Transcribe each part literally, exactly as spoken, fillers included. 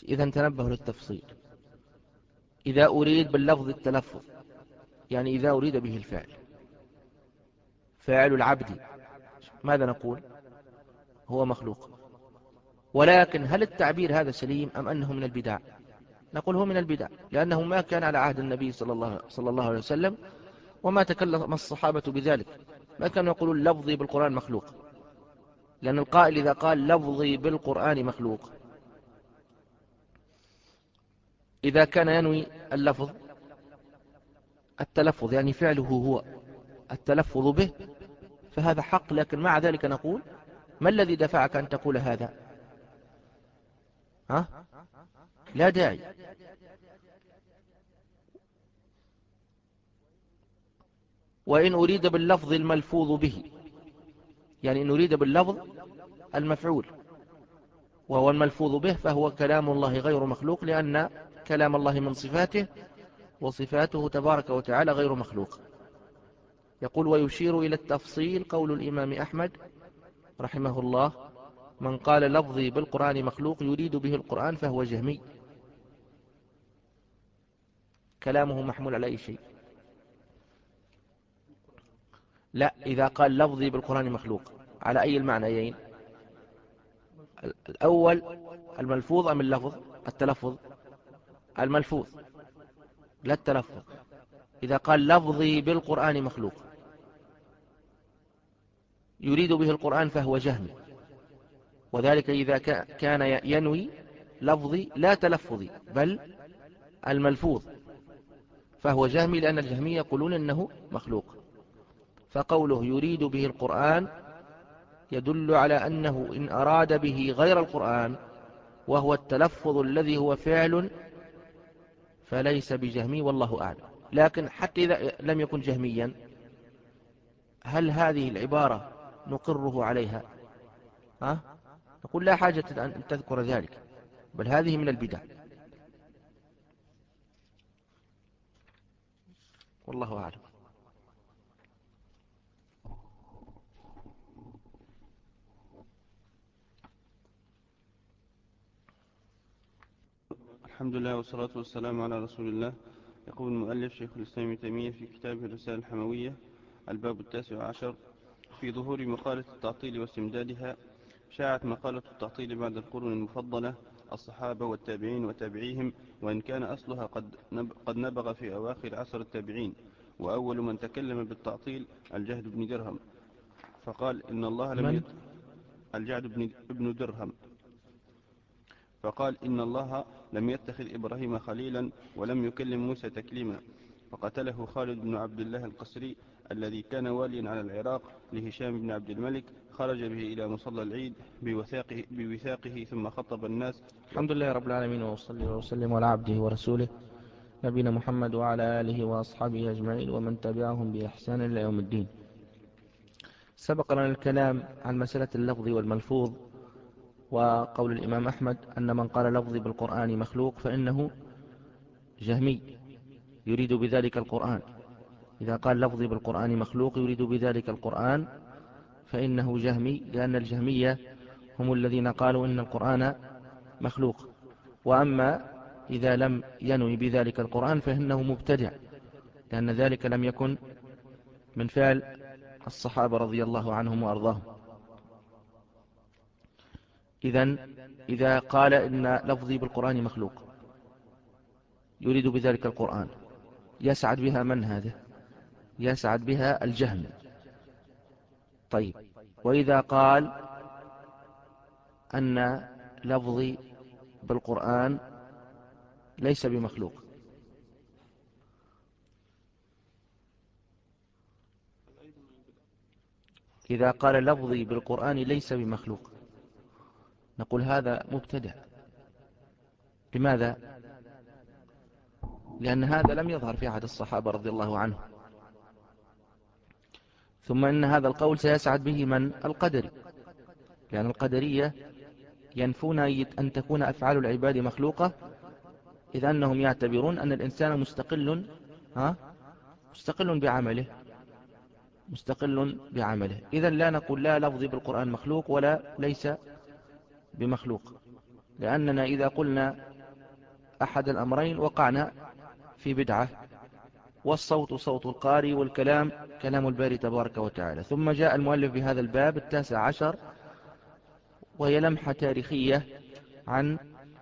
إذا تنبهوا للتفصيل. إذا أريد باللفظ التلفظ، يعني إذا أريد به الفعل، فاعل العبد، ماذا نقول؟ هو مخلوق. ولكن هل التعبير هذا سليم أم أنه من البدع؟ نقول هو من البدع، لأنه ما كان على عهد النبي صلى الله, صلى الله عليه وسلم، وما تكلم الصحابة بذلك. ما كانوا يقولون لفظي بالقرآن مخلوق، لأن القائل إذا قال لفظي بالقرآن مخلوق، إذا كان ينوي اللفظ التلفظ، يعني فعله هو التلفظ به، فهذا حق. لكن مع ذلك نقول ما الذي دفعك أن تقول هذا؟ ها؟ لا داعي. وإن أريد باللفظ الملفوظ به، يعني إن أريد باللفظ المفعول وهو الملفوظ به، فهو كلام الله غير مخلوق، لأن كلام الله من صفاته، وصفاته تبارك وتعالى غير مخلوق. يقول ويشير إلى التفصيل قول الإمام أحمد رحمه الله: من قال لفظي بالقرآن مخلوق يريد به القرآن فهو جهمي. كلامه محمول على أي شيء؟ لا، إذا قال لفظي بالقرآن مخلوق على أي المعنيين؟ الأول الملفوظ أم اللفظ؟ التلفظ. الملفوظ لا التلفظ. إذا قال لفظي بالقرآن مخلوق يريد به القرآن فهو جهمي، وذلك إذا كان ينوي لفظي لا تلفظي بل الملفوظ، فهو جهمي، لأن الجهمية يقولون إنه مخلوق. فقوله يريد به القرآن يدل على أنه إن أراد به غير القرآن وهو التلفظ الذي هو فعل فليس بجهمي، والله أعلم. لكن حتى إذا لم يكن جهميا، هل هذه العبارة نقره عليها؟ ها؟ نقول لا حاجة أن تذكر ذلك، بل هذه من البدع، والله أعلم. الحمد لله والصلاة والسلام على رسول الله. يقول المؤلف شيخ الإسلام ابن تيمية في كتابه الرسالة الحموية: الباب التاسع عشر في ظهور مقالة التعطيل واستمدادها. شاعت مقالة التعطيل بعد القرون المفضلة الصحابة والتابعين وتابعيهم، وإن كان أصلها قد قد نبغ في أواخر عصر التابعين. وأول من تكلم بالتعطيل الجهد بن درهم، فقال إن الله لم من؟ يت... الجعد بن ابن درهم فقال إن الله لم يتخذ إبراهيم خليلا ولم يكلم موسى تكليما. فقتله خالد بن عبد الله القسري الذي كان واليا على العراق لهشام بن عبد الملك، خرج به إلى مصلى العيد بوثاقه, بوثاقه ثم خطب الناس. الحمد لله رب العالمين، وصلي وسلم على عبده ورسوله نبينا محمد وعلى آله وأصحابه أجمعين ومن تبعهم بإحسان إلى يوم الدين. سبق لنا الكلام عن مسألة اللفظ والملفوظ، وقول الإمام أحمد أن من قال لفظي بالقرآن مخلوق فإنه جهمي يريد بذلك القرآن. إذا قال لفظي بالقرآن مخلوق يريد بذلك القرآن فإنه جهمي، لأن الجهمية هم الذين قالوا إن القرآن مخلوق. وأما إذا لم ينوي بذلك القرآن فإنه مبتدع، لأن ذلك لم يكن من فعل الصحابة رضي الله عنهم وأرضاهم. إذن إذا قال إن لفظي بالقرآن مخلوق يريد بذلك القرآن، يسعد بها من هذا؟ يسعد بها الجهمي. طيب، وإذا قال أن لفظي بالقرآن ليس بمخلوق، إذا قال لفظي بالقرآن ليس بمخلوق نقول هذا مبتدع. لماذا؟ لأن هذا لم يظهر في عهد الصحابة رضي الله عنهم. ثم إن هذا القول سيسعد به من؟ القدري، لأن القدرية ينفون أن تكون أفعال العباد مخلوقة، إذ أنهم يعتبرون أن الإنسان مستقل ها مستقل بعمله مستقل بعمله إذن لا نقول لا لفظي بالقرآن مخلوق ولا ليس بمخلوق. لأننا إذا قلنا أحد الأمرين وقعنا في بدعة، والصوت صوت القارئ والكلام كلام الباري تبارك وتعالى. ثم جاء المؤلف بهذا الباب التاسع عشر، وهي لمحة تاريخية عن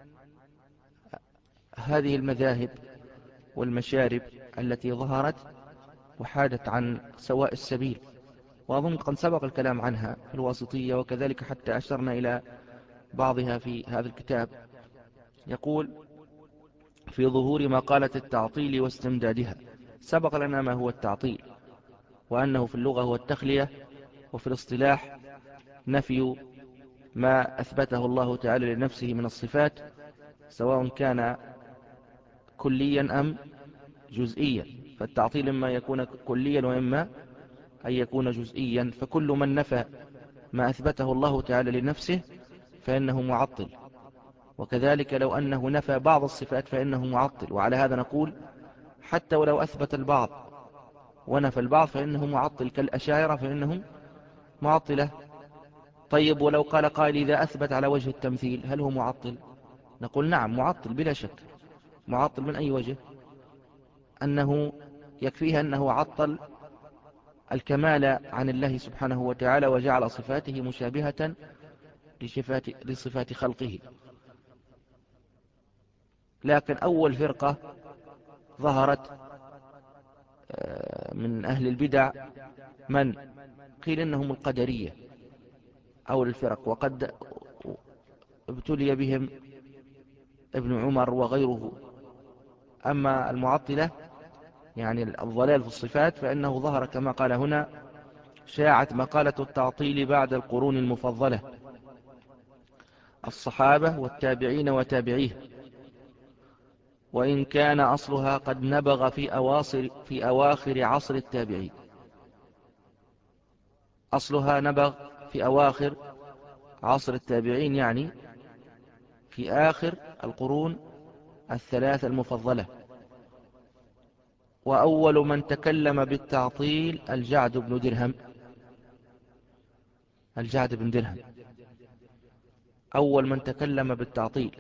هذه المذاهب والمشارب التي ظهرت وحادت عن سواء السبيل، وأظن قد سبق الكلام عنها في الواسطية، وكذلك حتى أشرنا إلى بعضها في هذا الكتاب. يقول: في ظهور مقالة التعطيل واستمدادها. سبق لنا ما هو التعطيل، وأنه في اللغة هو التخلية، وفي الاصطلاح نفي ما أثبته الله تعالى لنفسه من الصفات، سواء كان كليا أم جزئيا. فالتعطيل إما يكون كليا وإما أن يكون جزئيا، فكل من نفى ما أثبته الله تعالى لنفسه فإنه معطل، وكذلك لو أنه نفى بعض الصفات فإنه معطل. وعلى هذا نقول حتى ولو أثبت البعض ونفى البعض فإنه معطل، كالأشاعرة فإنهم معطلة. طيب ولو قال قائل: إذا أثبت على وجه التمثيل هل هو معطل؟ نقول نعم معطل بلا شك. معطل من أي وجه؟ أنه يكفيه أنه عطل الكمال عن الله سبحانه وتعالى، وجعل صفاته مشابهة لصفات, لصفات خلقه. لكن أول فرقة ظهرت من أهل البدع من قيل إنهم القدرية أو الفرق، وقد ابتلي بهم ابن عمر وغيره. أما المعطلة يعني الضلال في الصفات فإنه ظهر كما قال هنا: شاعت مقالة التعطيل بعد القرون المفضلة، الصحابة والتابعين وتابعيه، وإن كان أصلها قد نبغ في أواصر في أواخر عصر التابعين. أصلها نبغ في أواخر عصر التابعين، يعني في آخر القرون الثلاث المفضلة. وأول من تكلم بالتعطيل الجعد بن درهم. الجعد بن درهم أول من تكلم بالتعطيل،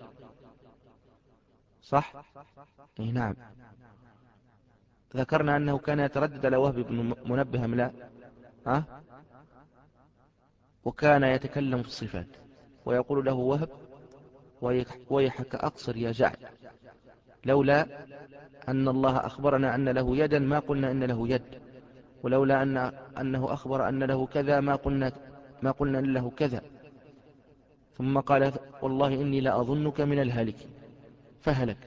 صح؟ إيه نعم. ذكرنا أنه كان يتردد على وهب بن منبه أم لا؟ ها؟ وكان يتكلم في الصفات ويقول له وهب: ويحك أقصر يا جعد، لولا أن الله أخبرنا أن له يدا ما قلنا إن له يد، ولولا أن أنه أخبر أن له كذا ما قلنا ما قلنا إن له كذا. ثم قال: والله إني لأظنك من الهالكين، فهلك.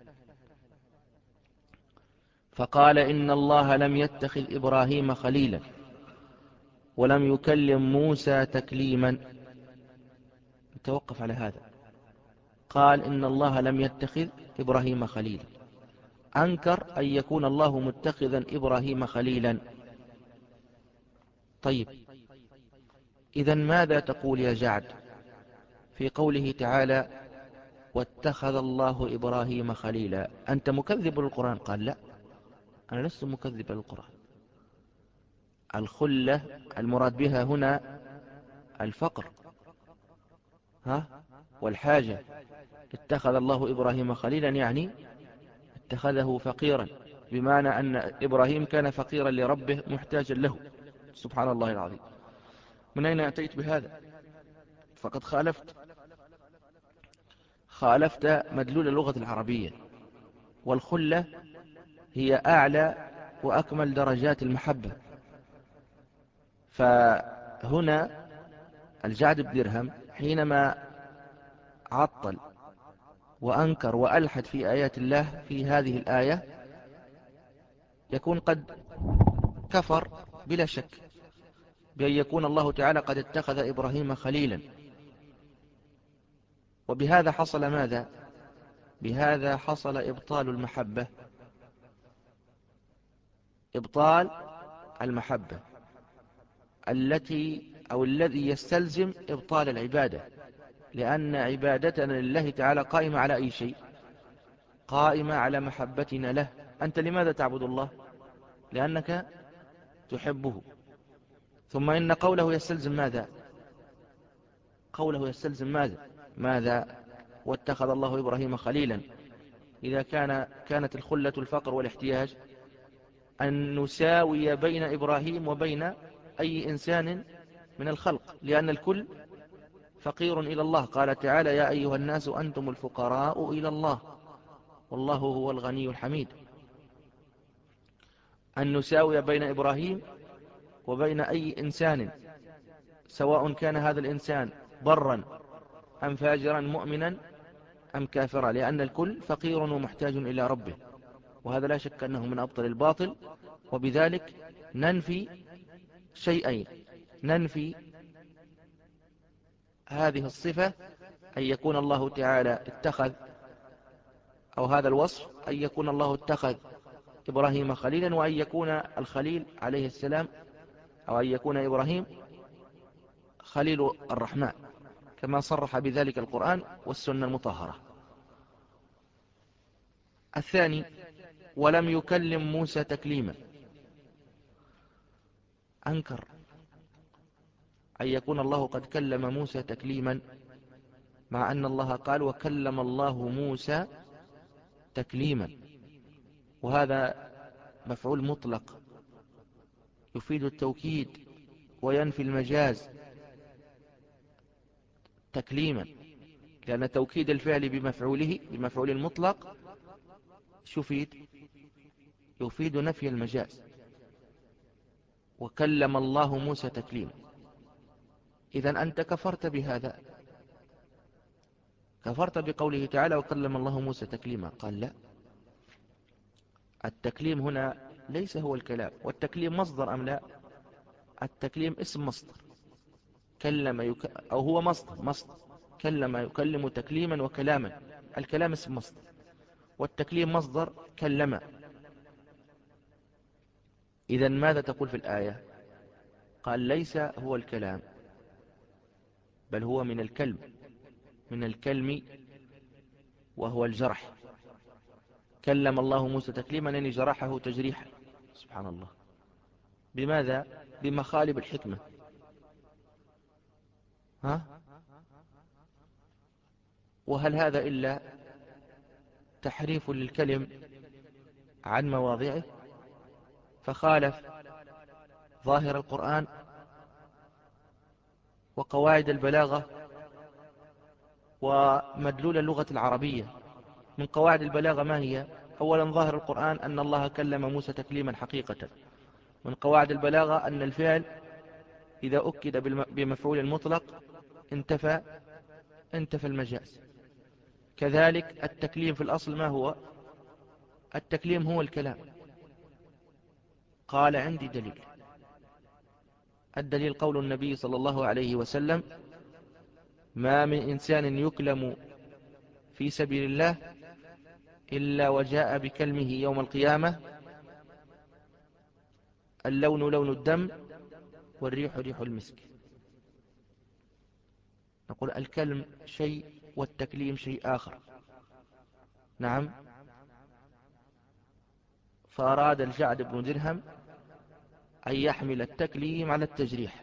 فقال: إن الله لم يتخذ إبراهيم خليلا ولم يكلم موسى تكليما. توقف على هذا. قال: إن الله لم يتخذ إبراهيم خليلا، أنكر أن يكون الله متخذا إبراهيم خليلا. طيب، إذن ماذا تقول يا جعد في قوله تعالى: واتخذ الله إبراهيم خليلا؟ أنت مكذب للقرآن؟ قال: لا، أنا لست مكذب للقرآن. الخلة المراد بها هنا الفقر، ها، والحاجة. اتخذ الله إبراهيم خليلا يعني اتخذه فقيرا، بمعنى أن إبراهيم كان فقيرا لربه محتاجا له. سبحان الله العظيم، من أين أتيت بهذا؟ فقد خالفت خالفت مدلول اللغة العربية. والخلة هي أعلى وأكمل درجات المحبة. فهنا الجعد بن درهم حينما عطل وأنكر وألحد في آيات الله في هذه الآية يكون قد كفر بلا شك بأن يكون الله تعالى قد اتخذ إبراهيم خليلا. وبهذا حصل ماذا؟ بهذا حصل إبطال المحبة. إبطال المحبة التي أو الذي يستلزم إبطال العبادة، لأن عبادتنا لله تعالى قائمة على أي شيء؟ قائمة على محبتنا له. أنت لماذا تعبد الله؟ لأنك تحبه. ثم إن قوله يستلزم ماذا؟ قوله يستلزم ماذا؟ ماذا؟ واتخذ الله إبراهيم خليلا، إذا كان كانت الخلة الفقر والاحتياج، أن نساوي بين إبراهيم وبين أي إنسان من الخلق، لأن الكل فقير إلى الله. قال تعالى: يا أيها الناس أنتم الفقراء إلى الله والله هو الغني الحميد. أن نساوي بين إبراهيم وبين أي إنسان، سواء كان هذا الإنسان برا أم فاجرا، مؤمنا أم كافرا، لأن الكل فقير ومحتاج إلى ربه، وهذا لا شك أنه من أبطل الباطل. وبذلك ننفي شيئين: ننفي هذه الصفة أن يكون الله تعالى اتخذ، أو هذا الوصف أن يكون الله اتخذ إبراهيم خليلا، وأن يكون الخليل عليه السلام، أو أن يكون إبراهيم خليل الرحمن، كما صرح بذلك القرآن والسنة المطهرة. الثاني: ولم يكلم موسى تكليما. أنكر أن يكون الله قد كلم موسى تكليما، مع أن الله قال: وكلم الله موسى تكليما، وهذا مفعول مطلق يفيد التوكيد وينفي المجاز تكليما، لأن توكيد الفعل بمفعوله بمفعول المطلق يفيد يفيد نفي المجاز. وكلم الله موسى تكليما، إذن أنت كفرت بهذا، كفرت بقوله تعالى: وكلم الله موسى تكليما. قال: لا، التكليم هنا ليس هو الكلام. والتكليم مصدر أم لا؟ التكليم اسم مصدر، كلم يك... أو هو مصدر مصدر كلم يكلم تكليما وكلاما. الكلام اسم مصدر، والتكليم مصدر كلم. إذن ماذا تقول في الآية؟ قال: ليس هو الكلام، بل هو من الكلم، من الكلم وهو الجرح. كلم الله موسى تكليما يعني جرحه تجريحا. سبحان الله، بماذا؟ بمخالب الحكمة. ها؟ وهل هذا إلا تحريف للكلم عن مواضعه، فخالف ظاهر القرآن وقواعد البلاغة ومدلول اللغة العربية. من قواعد البلاغة ما هي؟ أولا، ظاهر القرآن أن الله كلم موسى تكليما حقيقة. من قواعد البلاغة أن الفعل إذا أكد بمفعول المطلق انتفى انتفى المجاز. كذلك التكليم في الأصل ما هو؟ التكليم هو الكلام. قال: عندي دليل. الدليل قول النبي صلى الله عليه وسلم: ما من إنسان يكلم في سبيل الله إلا وجاء بكلمه يوم القيامة اللون لون الدم والريح ريح المسك. نقول الكلم شيء والتكليم شيء آخر. نعم. فأراد الجعد بن درهم أن يحمل التكليم على التجريح،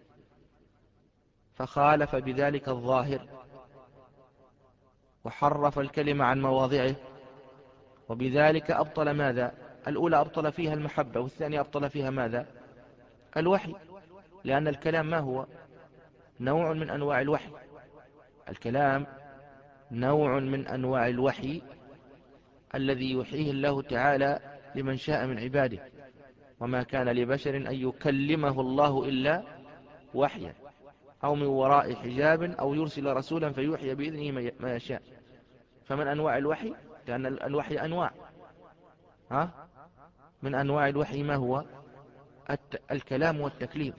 فخالف بذلك الظاهر وحرف الكلمة عن مواضعه، وبذلك أبطل ماذا؟ الأولى أبطل فيها المحبة، والثانية أبطل فيها ماذا؟ الوحي، لأن الكلام ما هو؟ نوع من أنواع الوحي. الكلام نوع من أنواع الوحي الذي يوحيه الله تعالى لمن شاء من عباده، وما كان لبشر أن يكلمه الله إلا وحيا أو من وراء حجاب أو يرسل رسولا فيوحي بإذنه ما يشاء. فمن أنواع الوحي، لأن الوحي أنواع، ها؟ من أنواع الوحي ما هو؟ الكلام والتكليم،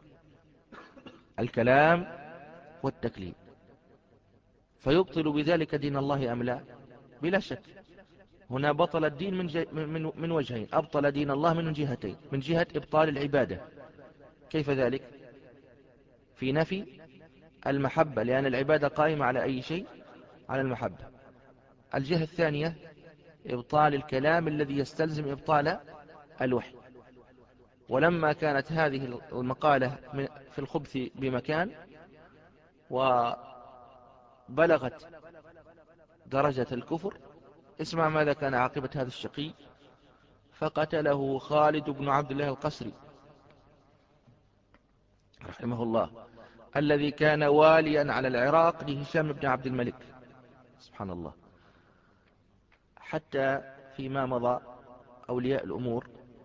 الكلام والتكليم. فيبطل بذلك دين الله أم لا؟ بلا شك. هنا بطل الدين من, جي من, من وجهين: أبطل دين الله من جهتين. من جهة إبطال العبادة، كيف ذلك؟ في نفي المحبة، لأن العبادة قائمة على أي شيء؟ على المحبة. الجهة الثانية إبطال الكلام الذي يستلزم إبطال الوحي. ولما كانت هذه المقالة في الخبث بمكان وبلغت درجة الكفر. اسمع ماذا كان عاقبة هذا الشقي. فقتله خالد بن عبد الله القسري رحمه الله، الذي كان واليا على العراق لهشام بن عبد الملك. سبحان الله. حتى فيما مضى أولياء الأمور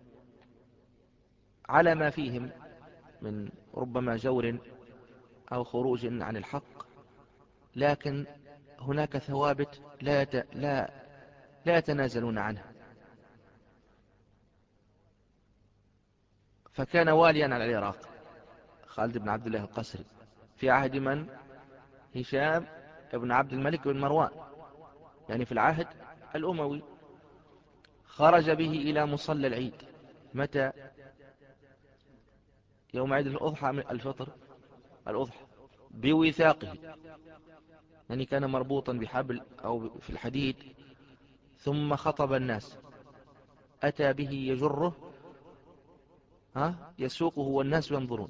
على ما فيهم من ربما جور أو خروج عن الحق، لكن هناك ثوابت لا يت... لا لا يتنازلون عنها. فكان واليا على العراق خالد بن عبد الله القسري في عهد من؟ هشام بن عبد الملك بن مروان، يعني في العهد الأموي. خرج به إلى مصلى العيد. متى؟ يوم عيد الأضحى من الفطر الأضحى بوثاقه، يعني كان مربوطا بحبل أو في الحديد، ثم خطب الناس، أتى به يجره، ها يسوقه والناس ينظرون.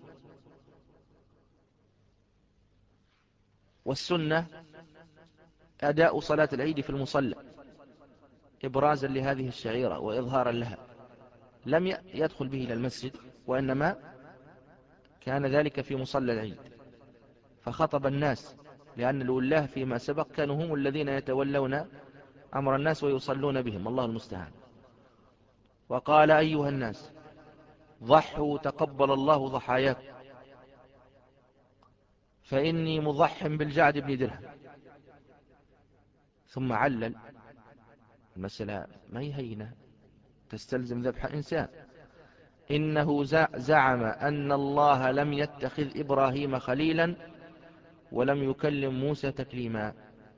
والسنة أداء صلاة العيد في المصلى إبرازا لهذه الشعيرة وإظهارا لها. لم يدخل به إلى المسجد، وإنما كان ذلك في مصلى العيد. فخطب الناس، لأن الولاة فيما سبق كانوا هم الذين يتولون أمر الناس ويصلون بهم، الله المستعان. وقال: أيها الناس، ضحوا تقبل الله ضحاياكم، فإني مضح بالجعد بن درهم. ثم علل المسألة ما يهينة، تستلزم ذبح إنسان. إنه زعم أن الله لم يتخذ إبراهيم خليلا ولم يكلم موسى تكليما.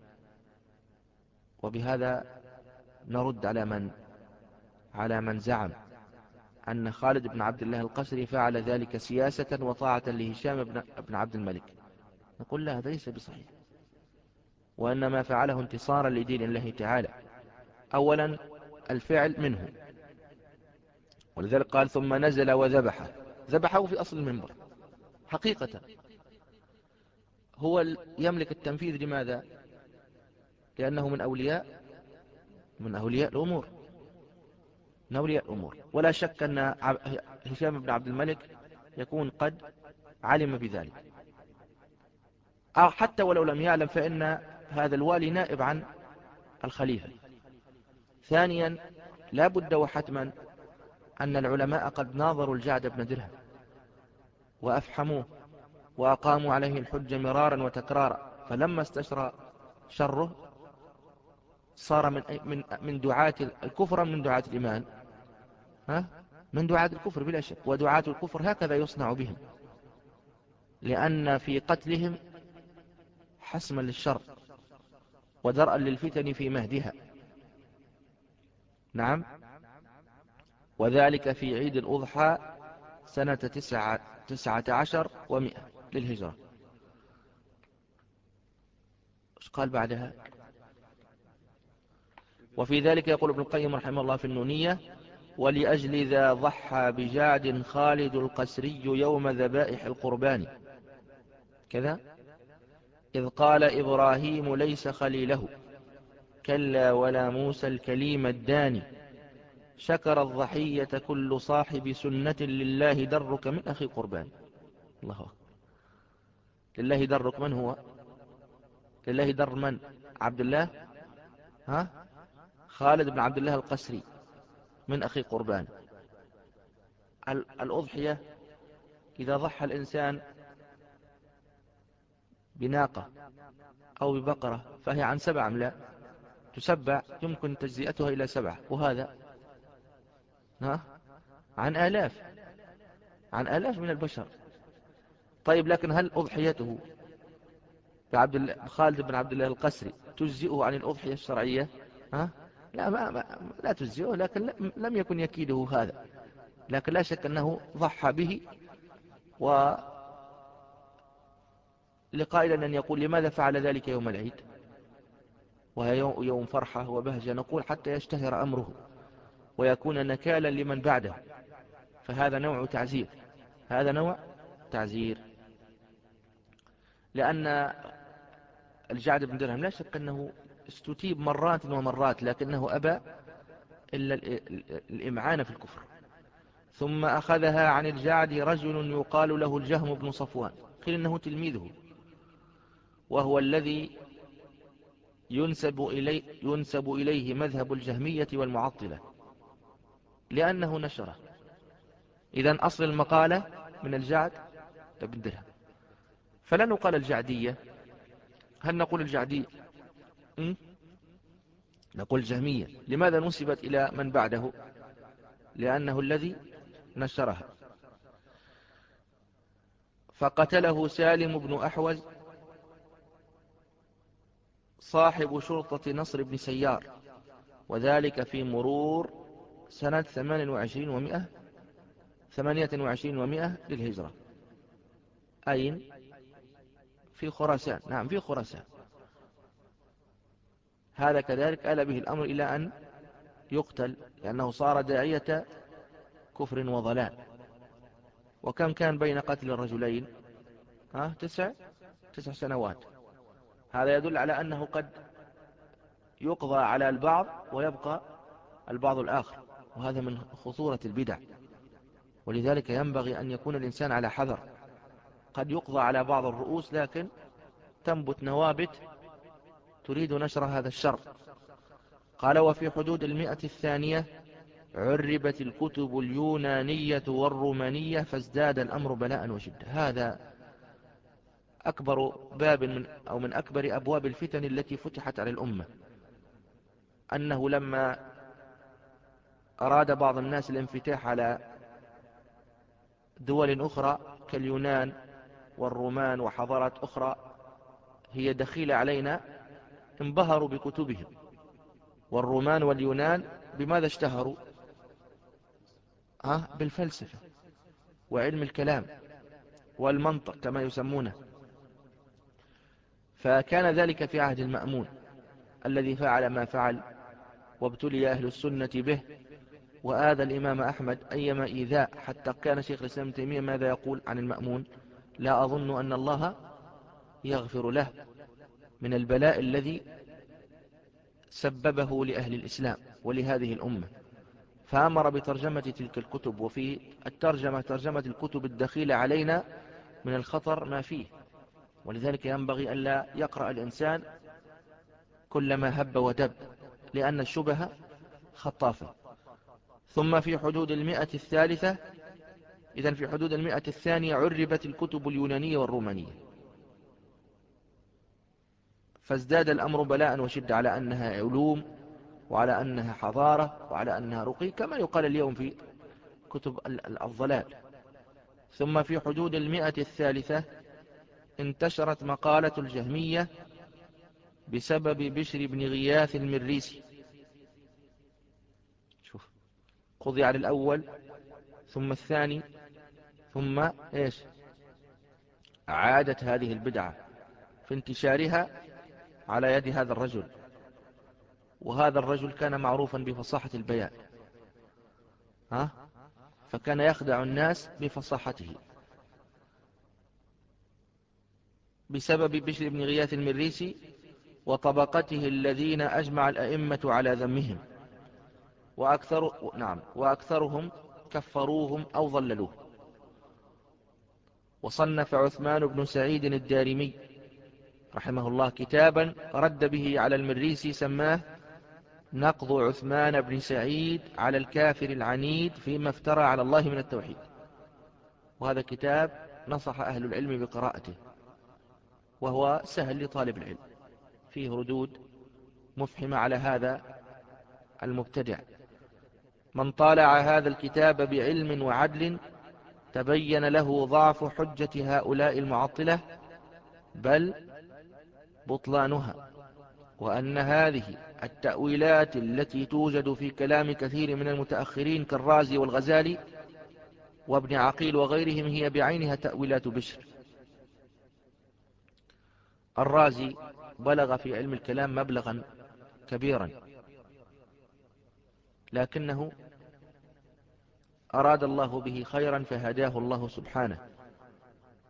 وبهذا نرد على من على من زعم أن خالد بن عبد الله القسري فعل ذلك سياسة وطاعة لهشام بن عبد الملك. نقول لا، هذا ليس بصحيح، وإنما فعله انتصارا لدين الله تعالى. أولا الفعل منه، ولذلك قال: ثم نزل وذبحه. ذبحه في أصل المنبر حقيقة. هو يملك التنفيذ. لماذا؟ لأنه من أولياء من أولياء الأمور من أولياء الأمور ولا شك أن هشام بن عبد الملك يكون قد علم بذلك، أو حتى ولو لم يعلم فإن هذا الوالي نائب عن الخليفة. ثانيا لا بد وحتما أن العلماء قد ناظروا الجعد بن درهم وأفحموه وأقاموا عليه الحجة مرارا وتكرارا، فلما استشرى شره صار من من من دعاة الكفر، من دعاة الإيمان، ها من دعاة الكفر بلا شك. ودعاة الكفر هكذا يصنع بهم، لأن في قتلهم حسما للشر ودرءا للفتن في مهدها. نعم. وذلك في عيد الأضحى سنة تسعة, تسعة عشر ومئة للهجرة. ايش قال بعدها؟ وفي ذلك يقول ابن القيم رحمه الله في النونية: ولأجل ذا ضحى بجعد خالد القسري يوم ذبائح القربان كذا، إذ قال إبراهيم ليس خليله، كلا ولا موسى الكليم الداني، شكر الضحية كل صاحب سنة، لله درك من أخي قربان. الله أكبر. لله درك من هو؟ لله در من؟ عبد الله ها خالد بن عبد الله القسري من أخي قربان. الأضحية إذا ضحى الإنسان بناقة أو ببقرة فهي عن سبع أم لا؟ تسبع، يمكن تجزئتها إلى سبعة. وهذا ها عن آلاف عن آلاف من البشر. طيب، لكن هل أضحيته بعبد الله خالد بن عبد الله القسري تجزئه عن الأضحية الشرعية؟ ها لا ما ما لا تجزئه، لكن لم يكن يكيده هذا. لكن لا شك أنه ضحى به. و لقائل أن يقول: لماذا فعل ذلك يوم العيد وهي يوم فرحة وبهجة؟ نقول: حتى يشتهر أمره ويكون نكالا لمن بعده. فهذا نوع تعزير هذا نوع تعزير لأن الجعد بن درهم لا شك أنه استتيب مرات ومرات لكنه أبى إلا الإمعان في الكفر. ثم أخذها عن الجعد رجل يقال له الجهم بن صفوان، قيل إنه تلميذه، وهو الذي ينسب إليه, ينسب إليه مذهب الجهمية والمعطلة لأنه نشره. إذن أصل المقالة من الجعد بن درهم. فلا نقال الجعدية، هل نقول الجعدي؟ م? نقول جهمية. لماذا نسبت إلى من بعده؟ لأنه الذي نشرها. فقتله سالم بن أحوز صاحب شرطة نصر بن سيار، وذلك في مرور سنة ثمان وعشرين ومئة ثمانية وعشرين ومئة للهجرة. أين؟ في خراسان. نعم في خراسان. هذا كذلك آل به الأمر إلى أن يقتل لأنه صار داعية كفر وضلال. وكم كان بين قتل الرجلين؟ ها تسع تسع سنوات. هذا يدل على أنه قد يقضى على البعض ويبقى البعض الآخر، وهذا من خطورة البدع. ولذلك ينبغي أن يكون الإنسان على حذر. قد يقضى على بعض الرؤوس لكن تنبت نوابت تريد نشر هذا الشر. قال وفي حدود المئة الثانية عربت الكتب اليونانية والرومانية فازداد الأمر بلاء وشدة. هذا أكبر باب من أو من أكبر أبواب الفتن التي فتحت على الأمة، أنه لما أراد بعض الناس الانفتاح على دول أخرى كاليونان والرومان وحضارات أخرى هي دخيلة علينا، انبهروا بكتبهم. والرومان واليونان بماذا اشتهروا؟ ها بالفلسفة وعلم الكلام والمنطق كما يسمونه. فكان ذلك في عهد المأمون الذي فعل ما فعل وابتلي أهل السنة به، وآذى الإمام أحمد أيما إيذاء، حتى كان شيخ الإسلام ابن تيمية ماذا يقول عن المأمون؟ لا أظن أن الله يغفر له من البلاء الذي سببه لأهل الإسلام ولهذه الأمة. فأمر بترجمة تلك الكتب، وفي الترجمة ترجمة الكتب الدخيلة علينا من الخطر ما فيه. ولذلك ينبغي ألا يقرأ الإنسان كلما هب ودب، لأن الشبهة خطافة. ثم في حدود المئة الثالثة، إذن في حدود المئة الثانية عربت الكتب اليونانية والرومانية فازداد الأمر بلاء وشد على أنها علوم وعلى أنها حضارة وعلى أنها رقي كما يقال اليوم في كتب الضلال. ثم في حدود المئة الثالثة انتشرت مقالة الجهمية بسبب بشر بن غياث المريسي. شوف، قضي على الأول ثم الثاني ثم إيش؟ عادت هذه البدعة في انتشارها على يد هذا الرجل، وهذا الرجل كان معروفا بفصاحة البيان، ها؟ فكان يخدع الناس بفصاحته. بسبب بشر بن غياث المريسي وطبقته الذين أجمع الأئمة على ذمهم، وأكثر نعم وأكثرهم كفروهم أو ضللوه. وصنف عثمان بن سعيد الدارمي رحمه الله كتابا رد به على المريسي سماه نقض عثمان بن سعيد على الكافر العنيد فيما افترى على الله من التوحيد. وهذا كتاب نصح أهل العلم بقراءته، وهو سهل لطالب العلم، فيه ردود مفحمة على هذا المبتدع. من طالع هذا الكتاب بعلم وعدل تبين له ضعف حجة هؤلاء المعطلة بل بطلانها، وأن هذه التأويلات التي توجد في كلام كثير من المتأخرين كالرازي والغزالي وابن عقيل وغيرهم هي بعينها تأويلات بشر. الرازي بلغ في علم الكلام مبلغا كبيرا، لكنه أراد الله به خيرا فهداه الله سبحانه،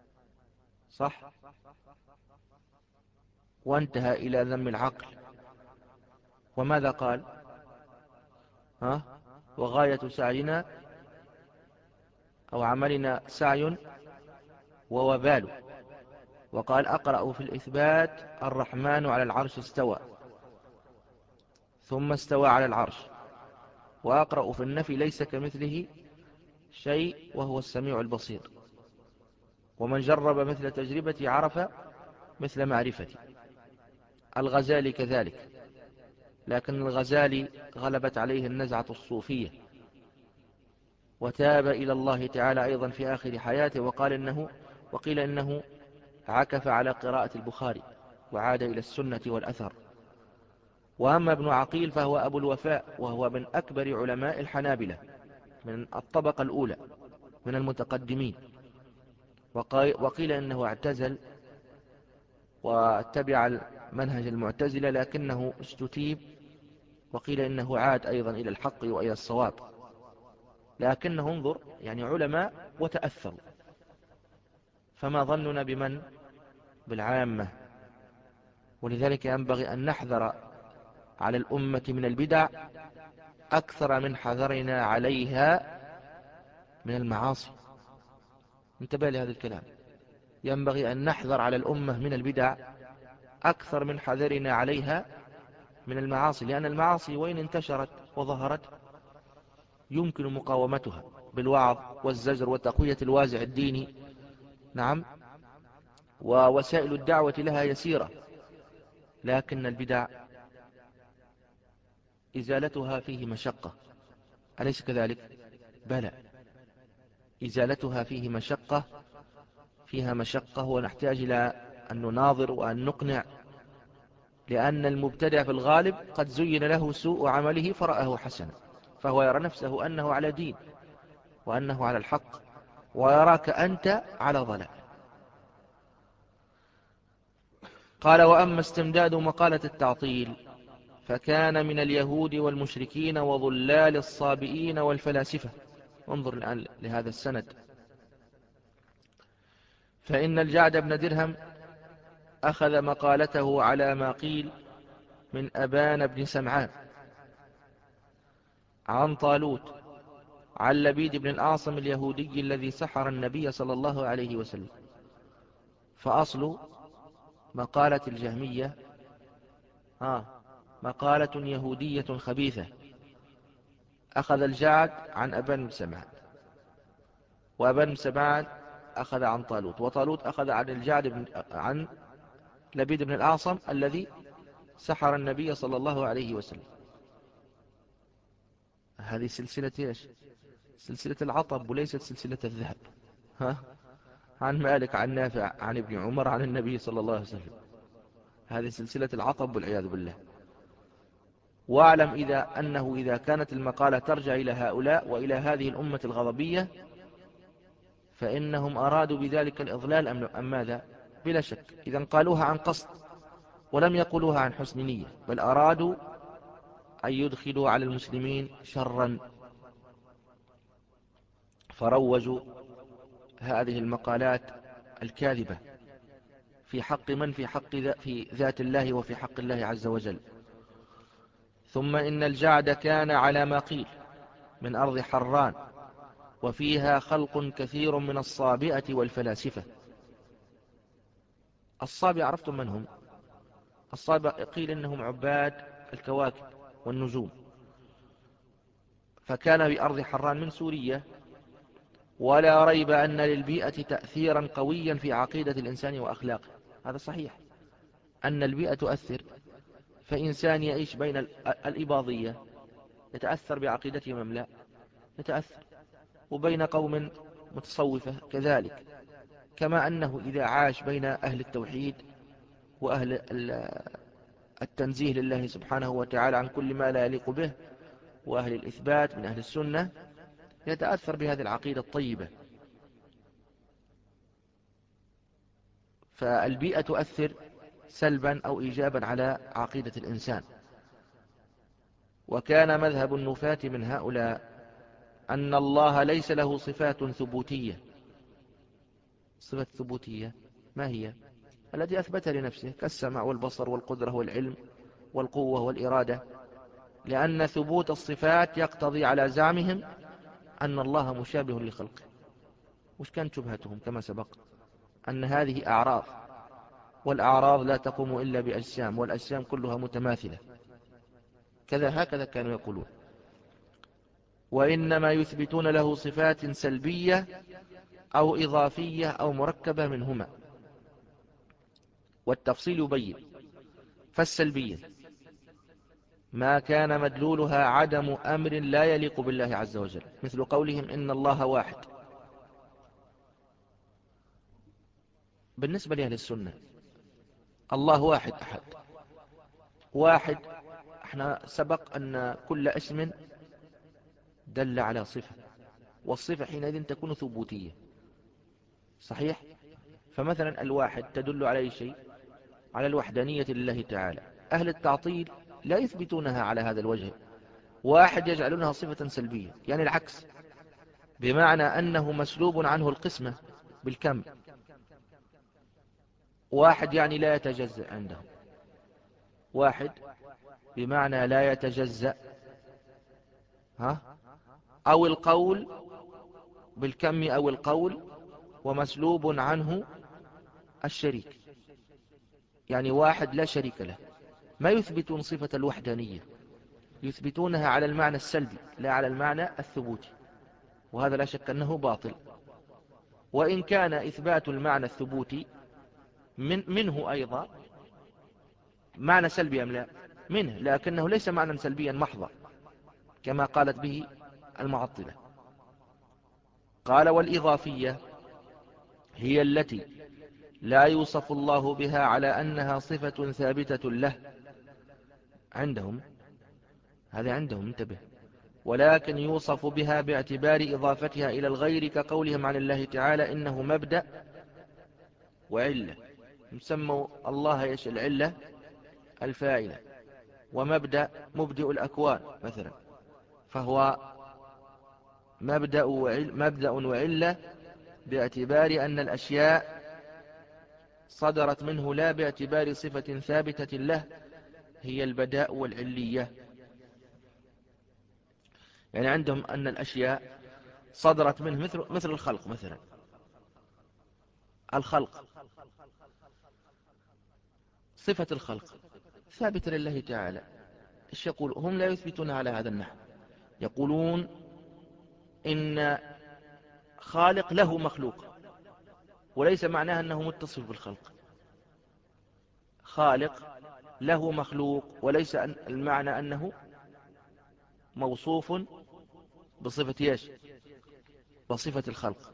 صح، وانتهى إلى ذم العقل وماذا قال؟ ها؟ وغاية سعينا أو عملنا سعي ووبال. وقال أقرأ في الإثبات الرحمن على العرش استوى ثم استوى على العرش، وأقرأ في النفي ليس كمثله شيء وهو السميع البصير، ومن جرب مثل تجربتي عرف مثل معرفتي. الغزالي كذلك، لكن الغزالي غلبت عليه النزعة الصوفية، وتاب إلى الله تعالى أيضا في آخر حياته، وقال إنه وقيل إنه عكف على قراءة البخاري وعاد إلى السنة والأثر. وأما ابن عقيل فهو أبو الوفاء، وهو من أكبر علماء الحنابلة من الطبقة الأولى من المتقدمين، وقيل إنه اعتزل واتبع منهج المعتزلة لكنه استتيب، وقيل إنه عاد أيضا إلى الحق وإلى الصواب، لكنه انظر يعني علماء وتأثروا. فما ظننا بمن؟ بالعامة. ولذلك ينبغي أن نحذر على الأمة من البدع أكثر من حذرنا عليها من المعاصي. انتبه لهذا الكلام، ينبغي أن نحذر على الأمة من البدع أكثر من حذرنا عليها من المعاصي، لأن المعاصي وإن انتشرت وظهرت يمكن مقاومتها بالوعظ والزجر وتقوية الوازع الديني، نعم، ووسائل الدعوة لها يسيرة. لكن البدع إزالتها فيه مشقة، أليس كذلك؟ بلى، إزالتها فيه مشقة، فيها مشقة، ونحتاج إلى أن نناظر وأن نقنع، لأن المبتدع في الغالب قد زين له سوء عمله فرآه حسنا، فهو يرى نفسه أنه على دين وأنه على الحق، ويراك أنت على ضلال. قال: وأما استمداد مقالة التعطيل فكان من اليهود والمشركين وضلال الصابئين والفلاسفة. انظر الآن لهذا السند. فإن الجعد بن درهم أخذ مقالته على ما قيل من أبان بن سمعان عن طالوت عن لبيد بن الأعصم اليهودي الذي سحر النبي صلى الله عليه وسلم. فأصل مقالة الجهمية آه مقالة يهودية خبيثة، أخذ الجعد عن أبان بن سمعان، وأبان بن سمعان أخذ عن طالوت، وطالوت أخذ عن الجعد بن عن لبيد بن الأعصم الذي سحر النبي صلى الله عليه وسلم. هذه سلسلة إيش؟ سلسلة العطب وليست سلسلة الذهب. ها؟ عن مالك عن نافع عن ابن عمر عن النبي صلى الله عليه وسلم. هذه سلسلة العطب والعياذ بالله. واعلم إذا أنه إذا كانت المقالة ترجع إلى هؤلاء وإلى هذه الأمة الغضبية فإنهم أرادوا بذلك الإضلال أم ماذا؟ بلا شك. إذا قالوها عن قصد ولم يقولوها عن حسن نية، بل أرادوا أن يدخلوا على المسلمين شرا، فروجوا هذه المقالات الكاذبة في حق من؟ في حق في ذات الله وفي حق الله عز وجل. ثم إن الجعد كان على ما قيل من أرض حران، وفيها خلق كثير من الصابئة والفلاسفة. الصابئة عرفتم من هم؟ الصابئة قيل إنهم عباد الكواكب والنجوم، فكان بأرض حران من سوريا. ولا ريب أن للبيئة تأثيرا قويا في عقيدة الإنسان وأخلاقه. هذا صحيح أن البيئة تؤثر، فإنسان يعيش بين الإباضية يتأثر بعقيدتهم أم لا؟ يتأثر. وبين قوم متصوفة كذلك، كما أنه إذا عاش بين أهل التوحيد وأهل التنزيه لله سبحانه وتعالى عن كل ما لا يليق به وأهل الإثبات من أهل السنة يتأثر بهذه العقيدة الطيبة. فالبيئة تؤثر سلبا أو إيجابا على عقيدة الإنسان. وكان مذهب النفاة من هؤلاء أن الله ليس له صفات ثبوتية. صفة ثبوتية ما هي؟ التي أثبتها لنفسه كالسمع والبصر والقدرة والعلم والقوة والإرادة. لأن ثبوت الصفات يقتضي على زعمهم أن الله مشابه لخلقه. وش كانت شبهتهم كما سبق؟ أن هذه أعراض، والأعراض لا تقوم إلا بأجسام، والأجسام كلها متماثلة، كذا هكذا كانوا يقولون. وإنما يثبتون له صفات سلبية أو إضافية أو مركبة منهما. والتفصيل يبين. فالسلبية ما كان مدلولها عدم أمر لا يليق بالله عز وجل، مثل قولهم إن الله واحد. بالنسبة لأهل السنة الله واحد أحد. واحد، احنا سبق أن كل اسم دل على صفة، والصفة حينئذ تكون ثبوتية، صحيح؟ فمثلا الواحد تدل على أي شيء؟ على الوحدانية لله تعالى. أهل التعطيل لا يثبتونها على هذا الوجه، واحد يجعلونها صفة سلبية، يعني العكس، بمعنى أنه مسلوب عنه القسمة بالكم. واحد يعني لا يتجزأ عندهم، واحد بمعنى لا يتجزأ، ها؟ أو القول بالكم أو القول ومسلوب عنه الشريك، يعني واحد لا شريك له. ما يثبتون صفة الوحدانية، يثبتونها على المعنى السلبي لا على المعنى الثبوتي، وهذا لا شك أنه باطل. وإن كان إثبات المعنى الثبوتي من منه أيضا معنى سلبي أم لا؟ منه، لكنه ليس معنى سلبيا محضا كما قالت به المعطلة. قال والإضافية هي التي لا يوصف الله بها على أنها صفة ثابتة له عندهم، هذا عندهم انتبه، ولكن يوصف بها باعتبار إضافتها إلى الغير، كقولهم عن الله تعالى إنه مبدأ وعلة. مسموا الله إيش؟ العلة الفاعلة، ومبدأ مبدئ الأكوان مثلا، فهو مبدأ وعل مبدأ وعلة باعتبار أن الأشياء صدرت منه لا باعتبار صفة ثابتة له، هي البداء والعلية. يعني عندهم أن الأشياء صدرت منه مثل مثل الخلق مثلا. الخلق، صفة الخلق ثابتة لله تعالى. ايش يقول هم؟ لا يثبتون على هذا النحو، يقولون إن خالق له مخلوق، وليس معناها أنه متصف بالخلق. خالق له مخلوق، وليس المعنى أنه موصوف بصفة ايش؟ بصفة الخلق.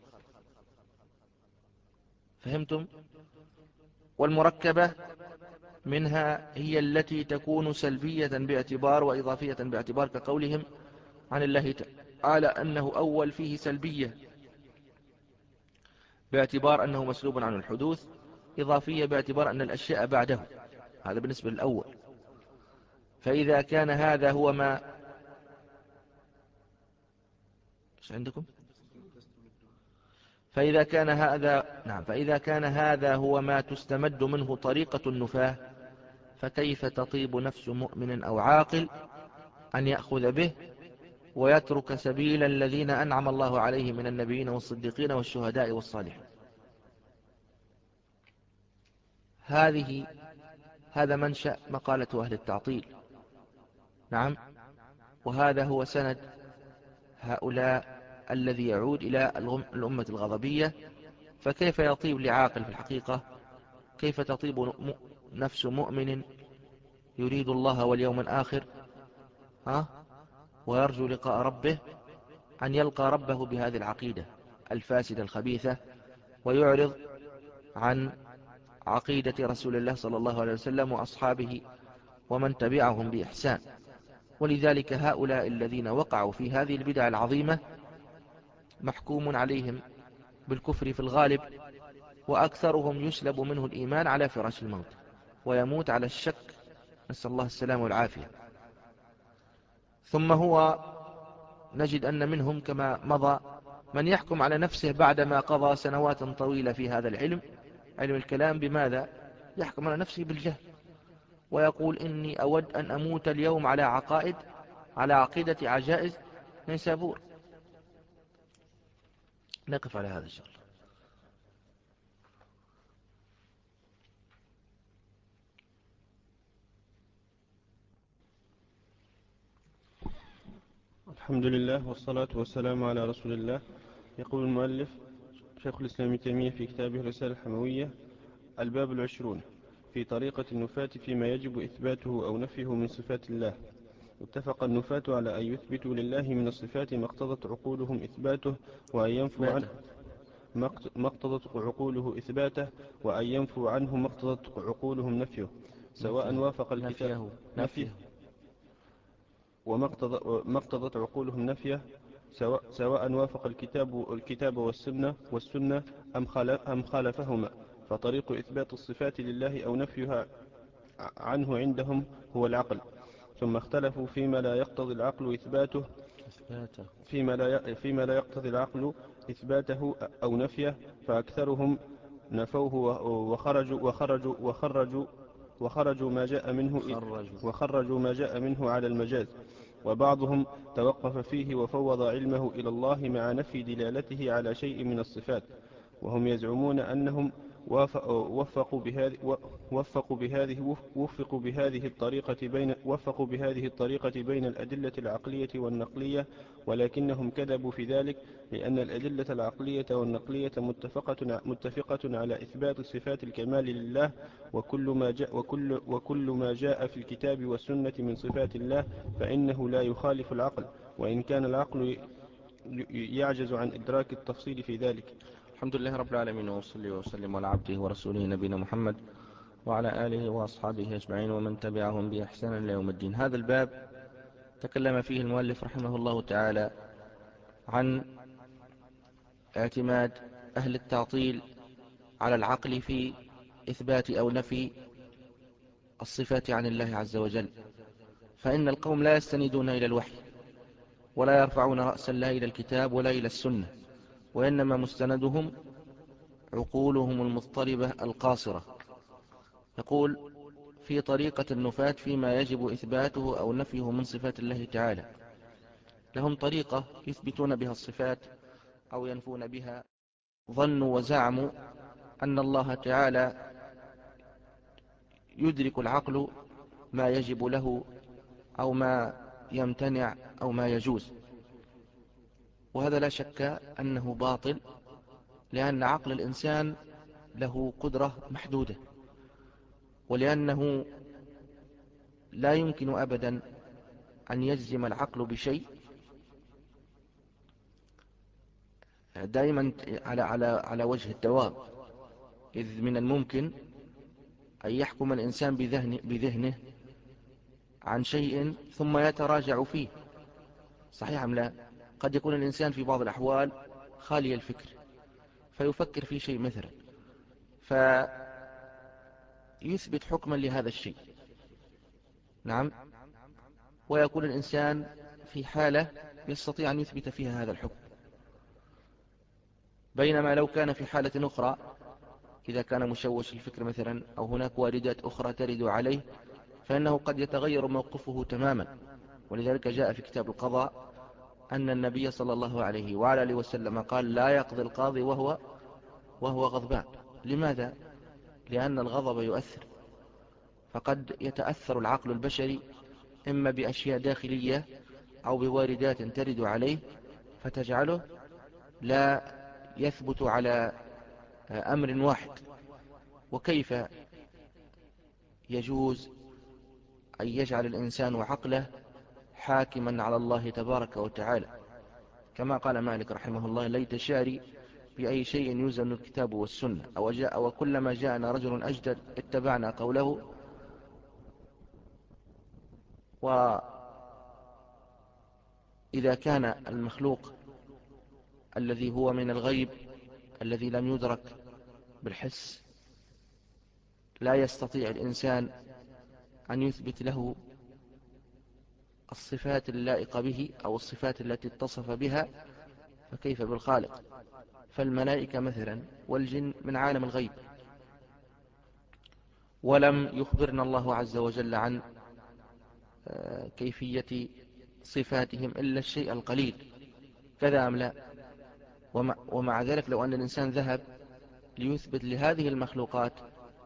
فهمتم؟ والمركبة منها هي التي تكون سلبية باعتبار وإضافية باعتبار، كقولهم عن الله تعالى أنه أول فيه سلبية باعتبار أنه مسلوب عن الحدوث، إضافية باعتبار أن الأشياء بعده. هذا بالنسبة للأول. فإذا كان هذا هو ما ايش عندكم؟ فإذا كان هذا نعم فإذا كان هذا هو ما تستمد منه طريقة النفاة، فكيف تطيب نفس مؤمن أو عاقل أن يأخذ به ويترك سبيل الذين أنعم الله عليهم من النبيين والصديقين والشهداء والصالحين؟ هذه هذا منشأ مقالة أهل التعطيل. نعم، وهذا هو سند هؤلاء الذي يعود إلى الأمة الغضبية. فكيف يطيب لعاقل في الحقيقة؟ كيف تطيب نفس مؤمن يريد الله واليوم الآخر، ها، ويرجو لقاء ربه، أن يلقى ربه بهذه العقيدة الفاسدة الخبيثة، ويعرض عن عقيدة رسول الله صلى الله عليه وسلم وأصحابه ومن تبعهم بإحسان؟ ولذلك هؤلاء الذين وقعوا في هذه البدع العظيمة محكوم عليهم بالكفر في الغالب، وأكثرهم يسلب منه الإيمان على فراش الموت، ويموت على الشك، نسأل الله السلامة والعافية. ثم هو نجد أن منهم كما مضى من يحكم على نفسه بعدما قضى سنوات طويلة في هذا العلم، علم الكلام، بماذا؟ يحكم على نفسه بالجهل، ويقول إني أود أن أموت اليوم على عقائد على عقيدة عجائز نيسابور. نقف على هذا إن شاء الله. الحمد لله والصلاة والسلام على رسول الله. يقول المؤلف شيخ الإسلام ابن تيمية في كتابه الرسالة الحموية: الباب العشرون في طريقة النفاة فيما يجب إثباته أو نفيه من صفات الله. اتفق النفاة على أن يثبتوا لله من الصفات ما اقتضت عقولهم إثباته وأن ينفوا عنه إثباته ما اقتضت عقوله إثباته وأن ينفوا عنه ما اقتضت عقولهم نفيه، سواء نفيه وافق الكتاب نفيه نفيه نفيه وما اقتضت عقولهم نفيه، سواء, سواء وافق الكتاب الكتاب والسنة والسنة أم خالف أم خالفهما. فطريق إثبات الصفات لله أو نفيها عنه عندهم هو العقل. ثم اختلفوا فيما لا يقتضي العقل إثباته إثباته فيما لا فيما لا يقتضي العقل إثباته أو نفيه، فأكثرهم نفوه وخرجوا وخرجوا وخرجوا وخرجوا ما جاء منه خرجوا وخرجوا ما جاء منه على المجاز. وبعضهم توقف فيه وفوض علمه إلى الله مع نفي دلالته على شيء من الصفات، وهم يزعمون أنهم وفقوا بهذه وفقوا بهذه وفقوا بهذه الطريقة بين وفقوا بهذه الطريقة بين الأدلة العقلية والنقلية، ولكنهم كذبوا في ذلك، لأن الأدلة العقلية والنقلية متفقة متفقة على إثبات صفات الكمال لله، وكل ما جاء وكل وكل ما جاء في الكتاب والسنة من صفات الله فإنه لا يخالف العقل، وإن كان العقل يعجز عن إدراك التفصيل في ذلك. الحمد لله رب العالمين، وصلي وسلم على عبده ورسوله نبينا محمد وعلى آله وأصحابه أجمعين ومن تبعهم بإحسان إلى يوم الدين. هذا الباب تكلم فيه المؤلف رحمه الله تعالى عن اعتماد أهل التعطيل على العقل في إثبات أو نفي الصفات عن الله عز وجل. فإن القوم لا يستندون إلى الوحي، ولا يرفعون رأسا لا إلى الكتاب ولا إلى السنة، وإنما مستندهم عقولهم المضطربة القاصرة. يقول: في طريقة النفاة فيما يجب إثباته أو نفيه من صفات الله تعالى. لهم طريقة يثبتون بها الصفات أو ينفون بها. ظنوا وزعموا أن الله تعالى يدرك العقل ما يجب له أو ما يمتنع أو ما يجوز، وهذا لا شك أنه باطل، لأن عقل الإنسان له قدرة محدودة، ولأنه لا يمكن أبدا أن يجزم العقل بشيء دائما على على على وجه الدوام، إذ من الممكن أن يحكم الإنسان بذهنه, بذهنه عن شيء ثم يتراجع فيه. صحيح أم لا؟ قد يكون الإنسان في بعض الأحوال خالي الفكر، فيفكر في شيء مثلا، فيثبت حكما لهذا الشيء، نعم، ويكون الإنسان في حالة يستطيع أن يثبت فيها هذا الحكم. بينما لو كان في حالة أخرى، إذا كان مشوش الفكر مثلا، أو هناك واردات أخرى ترد عليه، فإنه قد يتغير موقفه تماما. ولذلك جاء في كتاب القضاء أن النبي صلى الله عليه وعلى آله وسلم قال: لا يقضي القاضي وهو وهو غضبان. لماذا؟ لأن الغضب يؤثر، فقد يتأثر العقل البشري إما بأشياء داخلية أو بواردات ترد عليه، فتجعله لا يثبت على أمر واحد. وكيف يجوز أن يجعل الإنسان عقله حاكما على الله تبارك وتعالى؟ كما قال مالك رحمه الله: ليت شعري بأي شيء يوزن الكتاب والسنة، أو جاء وكلما جاءنا رجل أجدل اتبعنا قوله. وإذا كان المخلوق الذي هو من الغيب الذي لم يدرك بالحس لا يستطيع الإنسان أن يثبت له الصفات اللائقة به أو الصفات التي اتصف بها، فكيف بالخالق؟ فالملائكة مثلا والجن من عالم الغيب، ولم يخبرنا الله عز وجل عن كيفية صفاتهم إلا الشيء القليل، كذا أم لا؟ ومع, ومع ذلك لو أن الإنسان ذهب ليثبت لهذه المخلوقات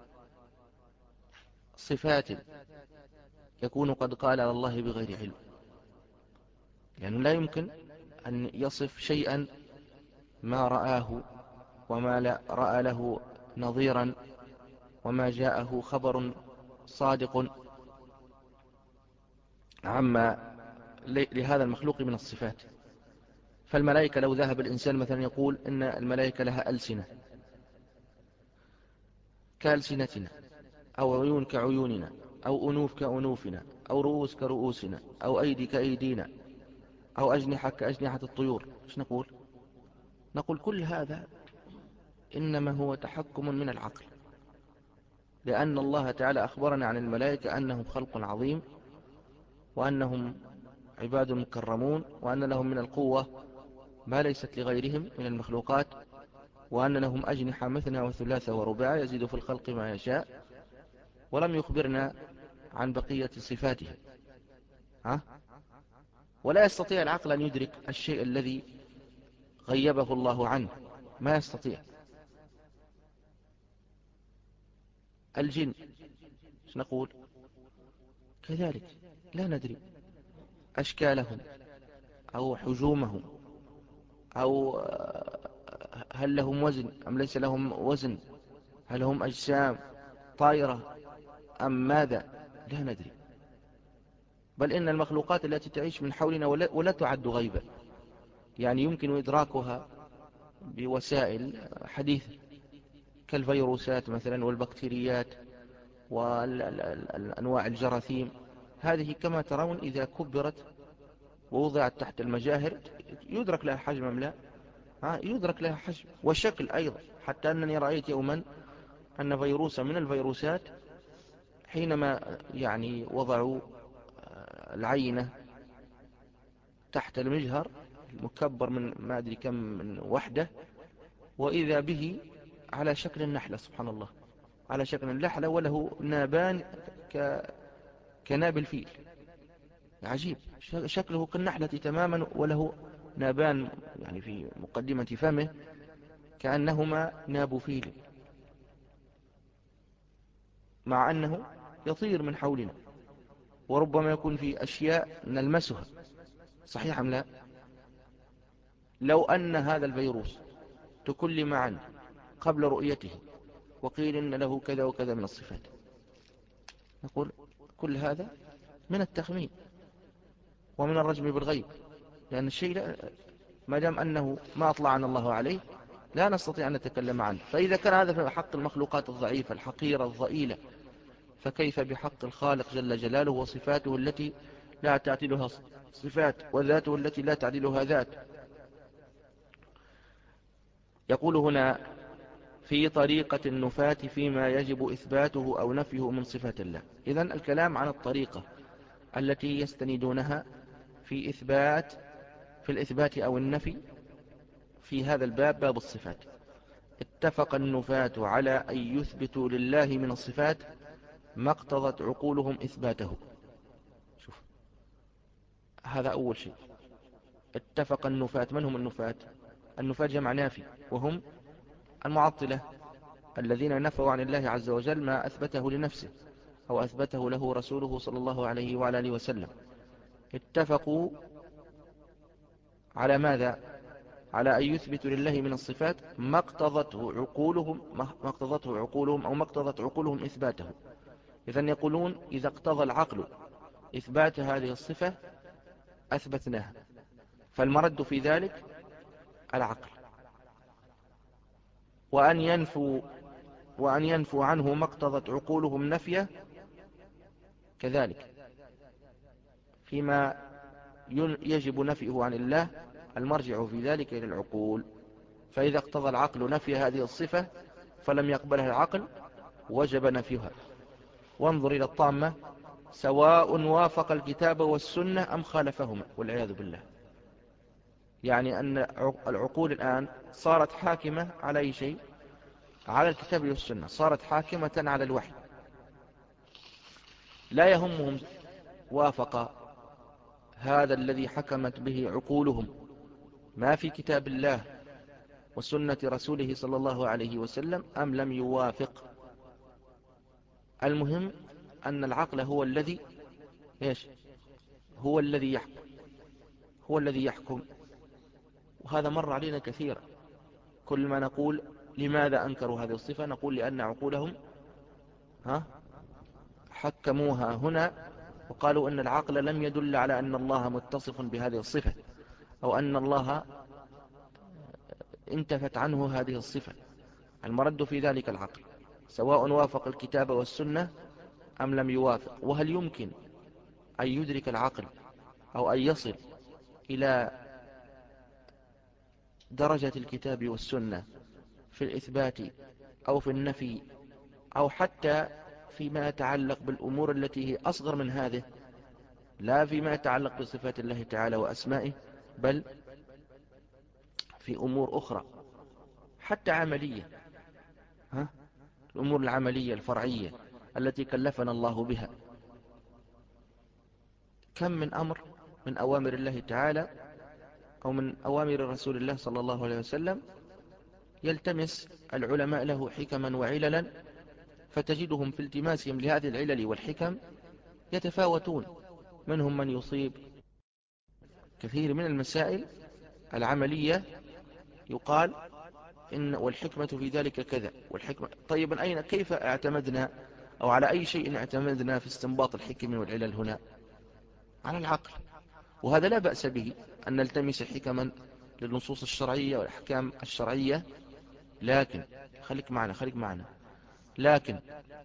صفات يكون قد قال على الله بغير علم، لأنه يعني لا يمكن أن يصف شيئا ما رآه وما لا رأى له نظيرا وما جاءه خبر صادق عما لهذا المخلوق من الصفات. فالملائكة لو ذهب الإنسان مثلا يقول إن الملائكة لها ألسنة كألسنتنا، أو عيون كعيوننا، أو أنوف كأنوفنا، أو رؤوس كرؤوسنا، أو أيدي كأيدينا، أو أجنحة كأجنحة الطيور، إيش نقول؟ نقول كل هذا إنما هو تحكم من العقل، لأن الله تعالى أخبرنا عن الملائكة أنهم خلق عظيم، وأنهم عباد مكرمون، وأن لهم من القوة ما ليست لغيرهم من المخلوقات، وأن لهم أجنحة مثنى وثلاثة ورباع يزيد في الخلق ما يشاء، ولم يخبرنا عن بقية صفاتهم. ها؟ ولا يستطيع العقل أن يدرك الشيء الذي غيبه الله عنه، ما يستطيع. الجن ايش نقول؟ كذلك لا ندري أشكالهم أو حجومهم، أو هل لهم وزن أم ليس لهم وزن، هل هم أجسام طائرة أم ماذا، لا ندري. بل إن المخلوقات التي تعيش من حولنا ولا, ولا تعد غيبا، يعني يمكن إدراكها بوسائل حديثة كالفيروسات مثلا والبكتيريات والأنواع الجراثيم. هذه كما ترون إذا كبرت ووضعت تحت المجاهر يدرك لها حجم أم لا؟ ها، يدرك لها حجم وشكل أيضا. حتى أنني رأيت يوما أن فيروسا من الفيروسات حينما يعني وضعوا العينة تحت المجهر المكبر من ما أدري كم من وحدة، وإذا به على شكل النحلة، سبحان الله، على شكل النحلة وله نابان ك... كناب الفيل. عجيب، شكله كالنحلة تماما، وله نابان يعني في مقدمة فمه كأنهما ناب فيل، مع أنه يطير من حولنا، وربما يكون في أشياء نلمسها. صحيح أم لا؟ لو أن هذا الفيروس تكلم عنه قبل رؤيته وقيل إن له كذا وكذا من الصفات، نقول كل هذا من التخمين ومن الرجم بالغيب، لأن الشيء لا، ما دام أنه ما أطلعنا الله عليه لا نستطيع أن نتكلم عنه. فإذا كان هذا في حق المخلوقات الضعيفة الحقيرة الضئيلة، فكيف بحق الخالق جل جلاله وصفاته التي لا تعدلها صفات، وذاته التي لا تعدلها ذات. يقول هنا في طريقة النفاة فيما يجب إثباته أو نفيه من صفات الله. إذن الكلام عن الطريقة التي يستندونها في إثبات في الإثبات أو النفي في هذا الباب، باب الصفات. اتفق النفاة على أن يثبتوا لله من الصفات ما اقتضت عقولهم إثباته. شوف، هذا أول شيء. اتفق النفاة، من هم النفاة؟ النفاة جمع نافي، وهم المعطلة الذين نفوا عن الله عز وجل ما أثبته لنفسه أو أثبته له رسوله صلى الله عليه وعلى آله وسلم. اتفقوا على ماذا؟ على أن يثبتوا لله من الصفات ما اقتضته عقولهم ما اقتضته عقولهم أو ما اقتضت عقولهم إثباته. إذن يقولون إذا اقتضى العقل إثبات هذه الصفة أثبتناها، فالمرد في ذلك العقل. وأن ينفوا وأن ينفوا عنه ما اقتضت عقولهم نفيه كذلك، فيما يجب نفيه عن الله المرجع في ذلك إلى العقول. فإذا اقتضى العقل نفي هذه الصفة فلم يقبلها العقل وجب نفيها. وانظر إلى الطامة: سواء وافق الكتاب والسنة أم خالفهما، والعياذ بالله. يعني أن العقول الآن صارت حاكمة على أي شيء؟ على الكتاب والسنة، صارت حاكمة على الوحي. لا يهمهم وافق هذا الذي حكمت به عقولهم ما في كتاب الله وسنة رسوله صلى الله عليه وسلم أم لم يوافق. المهم أن العقل هو الذي إيش هو الذي يحكم هو الذي يحكم وهذا مر علينا كثيرا. كل ما نقول لماذا أنكروا هذه الصفة نقول لأن عقولهم ها حكموها هنا، وقالوا أن العقل لم يدل على أن الله متصف بهذه الصفة أو أن الله انتفت عنه هذه الصفة. المرد في ذلك العقل سواء وافق الكتاب والسنة أم لم يوافق. وهل يمكن أن يدرك العقل أو أن يصل إلى درجة الكتاب والسنة في الإثبات أو في النفي أو حتى فيما يتعلق بالأمور التي هي أصغر من هذه، لا فيما يتعلق بصفات الله تعالى وأسمائه، بل في أمور أخرى حتى عملية، ها؟ الأمور العملية الفرعية التي كلفنا الله بها. كم من أمر من أوامر الله تعالى أو من أوامر رسول الله صلى الله عليه وسلم يلتمس العلماء له حكما وعللا، فتجدهم في التماسهم لهذه العلل والحكم يتفاوتون. منهم من يصيب كثير من المسائل العملية يقال إن والحكمة في ذلك كذا والحكمة. طيب أين كيف اعتمدنا أو على أي شيء اعتمدنا في استنباط الحكم والعلل هنا؟ على العقل. وهذا لا بأس به أن نلتمس حكما للنصوص الشرعية والأحكام الشرعية، لكن خليك معنا خليك معنا لكن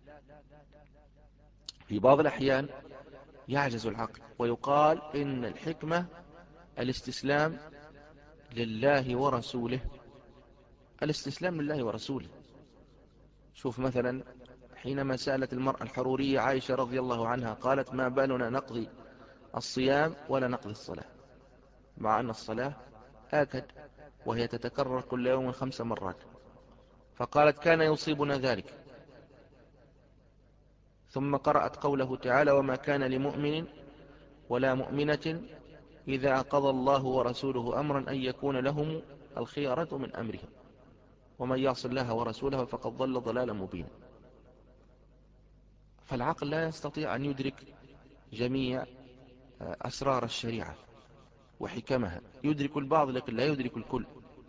في بعض الأحيان يعجز العقل ويقال إن الحكمة الاستسلام لله ورسوله. الاستسلام لله ورسوله. شوف مثلا حينما سألت المرأة الحرورية عائشة رضي الله عنها قالت ما بالنا نقضي الصيام ولا نقضي الصلاة، مع أن الصلاة آكد وهي تتكرر كل يوم خمس مرات. فقالت كان يصيبنا ذلك. ثم قرأت قوله تعالى وما كان لمؤمن ولا مؤمنة إذا قضى الله ورسوله أمرا أن يكون لهم الخيارة من أمرهم ومن يعص الله ورسوله فقد ضل ضلالا مبينا. فالعقل لا يستطيع أن يدرك جميع أسرار الشريعة وحكمها، يدرك البعض لكن لا يدرك الكل.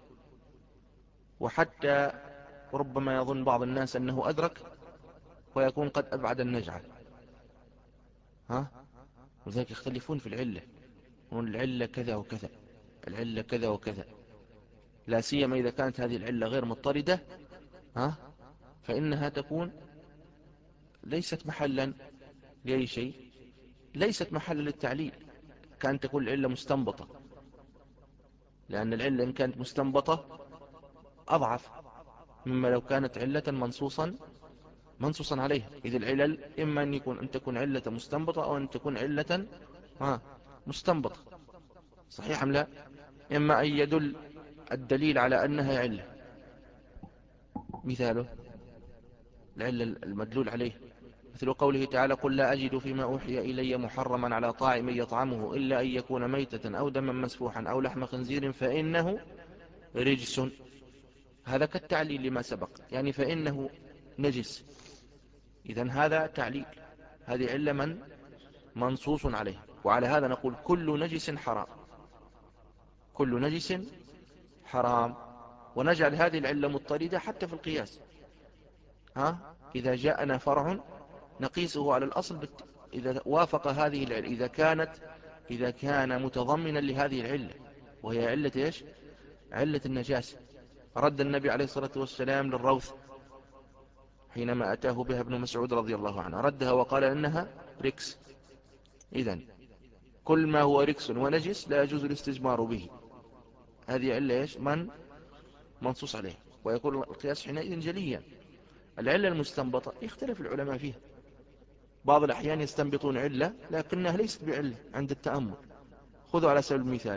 وحتى ربما يظن بعض الناس أنه أدرك ويكون قد أبعد النجعة. ها؟ وذلك يختلفون في العلة، العلة كذا وكذا، العلة كذا وكذا، لا سيما إذا كانت هذه العلة غير مضطردة، ها؟ فإنها تكون ليست محلا لأي شيء، ليست محلا للتعليل. كانت تكون العلة مستنبطة، لأن العلة إن كانت مستنبطة أضعف مما لو كانت علة منصوصا منصوصا عليها. إذ العلل إما أن يكون أن تكون علة مستنبطة أو أن تكون علة ها مستنبطة، صحيح أم لا؟ إما أن يدل الدليل على أنها علة، مثاله العلة المدلول عليه مثل قوله تعالى قل لا أجد فيما أوحي إلي محرما على طاعم يطعمه إلا أن يكون ميتة أو دما مسفوحا أو لحم خنزير فإنه رجس. هذا كالتعليل لما سبق، يعني فإنه نجس. إذن هذا تعليل، هذه علة من منصوص عليه. وعلى هذا نقول كل نجس حرام، كل نجس حرام. ونجعل هذه العلة مضطردة حتى في القياس. ها؟ إذا جاءنا فرع نقيسه على الأصل بت... إذا وافق هذه العلة، إذا كانت إذا كان متضمنا لهذه العلة، وهي علة إيش؟ علة النجاسة. رد النبي عليه الصلاة والسلام للروث حينما أتاه بها ابن مسعود رضي الله عنه، ردها وقال إنها ركس. إذن كل ما هو ركس ونجس لا يجوز الاستجمار به. هذه علة إيش؟ من منصوص عليه، ويكون القياس حينئذ جليا. العلة المستنبطة يختلف العلماء فيها، بعض الأحيان يستنبطون علة لكنها ليست بعلة عند التأمل. خذوا على سبيل المثال،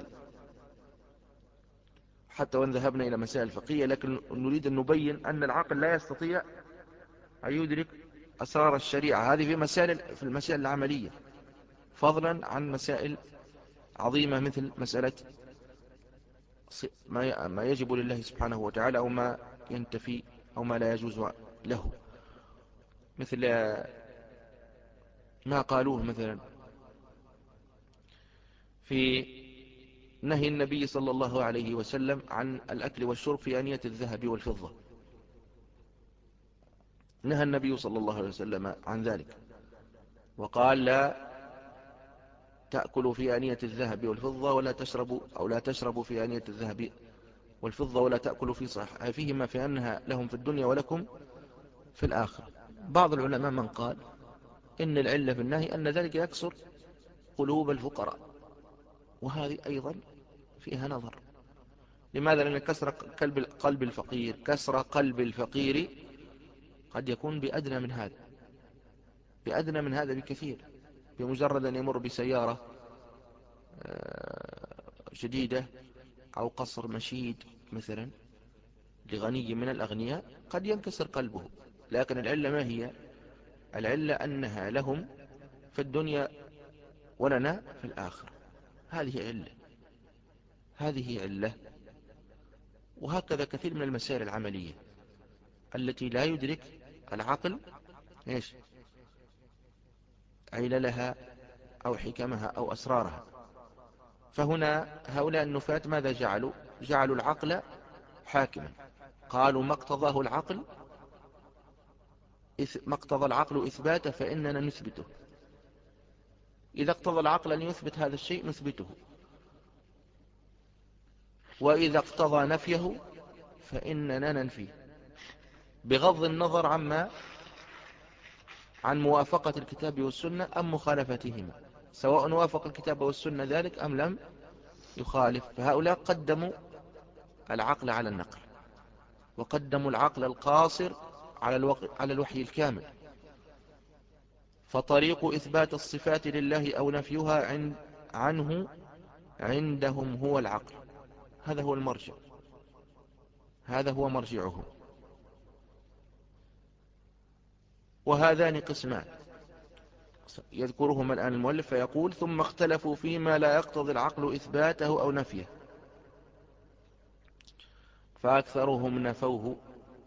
حتى وإن ذهبنا إلى مسائل فقهية، لكن نريد أن نبين أن العقل لا يستطيع أن يدرك أسرار الشريعة هذه في مسائل في المسائل العملية، فضلا عن مسائل عظيمة مثل مسألة ما يجب لله سبحانه وتعالى أو ما ينتفي أو ما لا يجوز له، مثل ما قالوه مثلا في نهي النبي صلى الله عليه وسلم عن الأكل والشرب في آنية الذهب والفضة. نهى النبي صلى الله عليه وسلم عن ذلك وقال لا تأكلوا في آنية الذهب والفضة ولا تشربوا أو لا تشربوا في آنية الذهب والفضة ولا تأكلوا في صحائفهما فإنها لهم في الدنيا ولكم في الآخرة. بعض العلماء من قال إن العلة في النهي أن ذلك يكسر قلوب الفقراء، وهذه أيضا فيها نظر. لماذا؟ لأن كسر قلب الفقير كسر قلب الفقير قد يكون بأدنى من هذا بأدنى من هذا بكثير، بمجرد أن يمر بسيارة جديدة أو قصر مشيد مثلا لغني من الأغنياء قد ينكسر قلبه. لكن العلة ما هي؟ العلة أنها لهم في الدنيا ولنا في الآخرة. هذه علة هذه علة وهكذا كثير من المسائل العملية التي لا يدرك العقل إيش عللها أو حكمها أو أسرارها. فهنا هؤلاء النفاة ماذا جعلوا؟ جعلوا العقل حاكما. قالوا ما اقتضاه العقل ما اقتضى العقل إثباته فإننا نثبته. إذا اقتضى العقل أن يثبت هذا الشيء نثبته، وإذا اقتضى نفيه فإننا ننفيه، بغض النظر عما عن موافقة الكتاب والسنة أم مخالفتهما، سواء وافق الكتاب والسنة ذلك أم لم يخالف. فهؤلاء قدموا العقل على النقل، وقدموا العقل القاصر على, على الوحي الكامل. فطريق إثبات الصفات لله أو نفيها عند عنه عندهم هو العقل. هذا هو المرجع، هذا هو مرجعهم. وهذان قسمان يذكرهما الآن المؤلف فيقول ثم اختلفوا فيما لا يقتضي العقل إثباته أو نفيه فأكثرهم نفوه.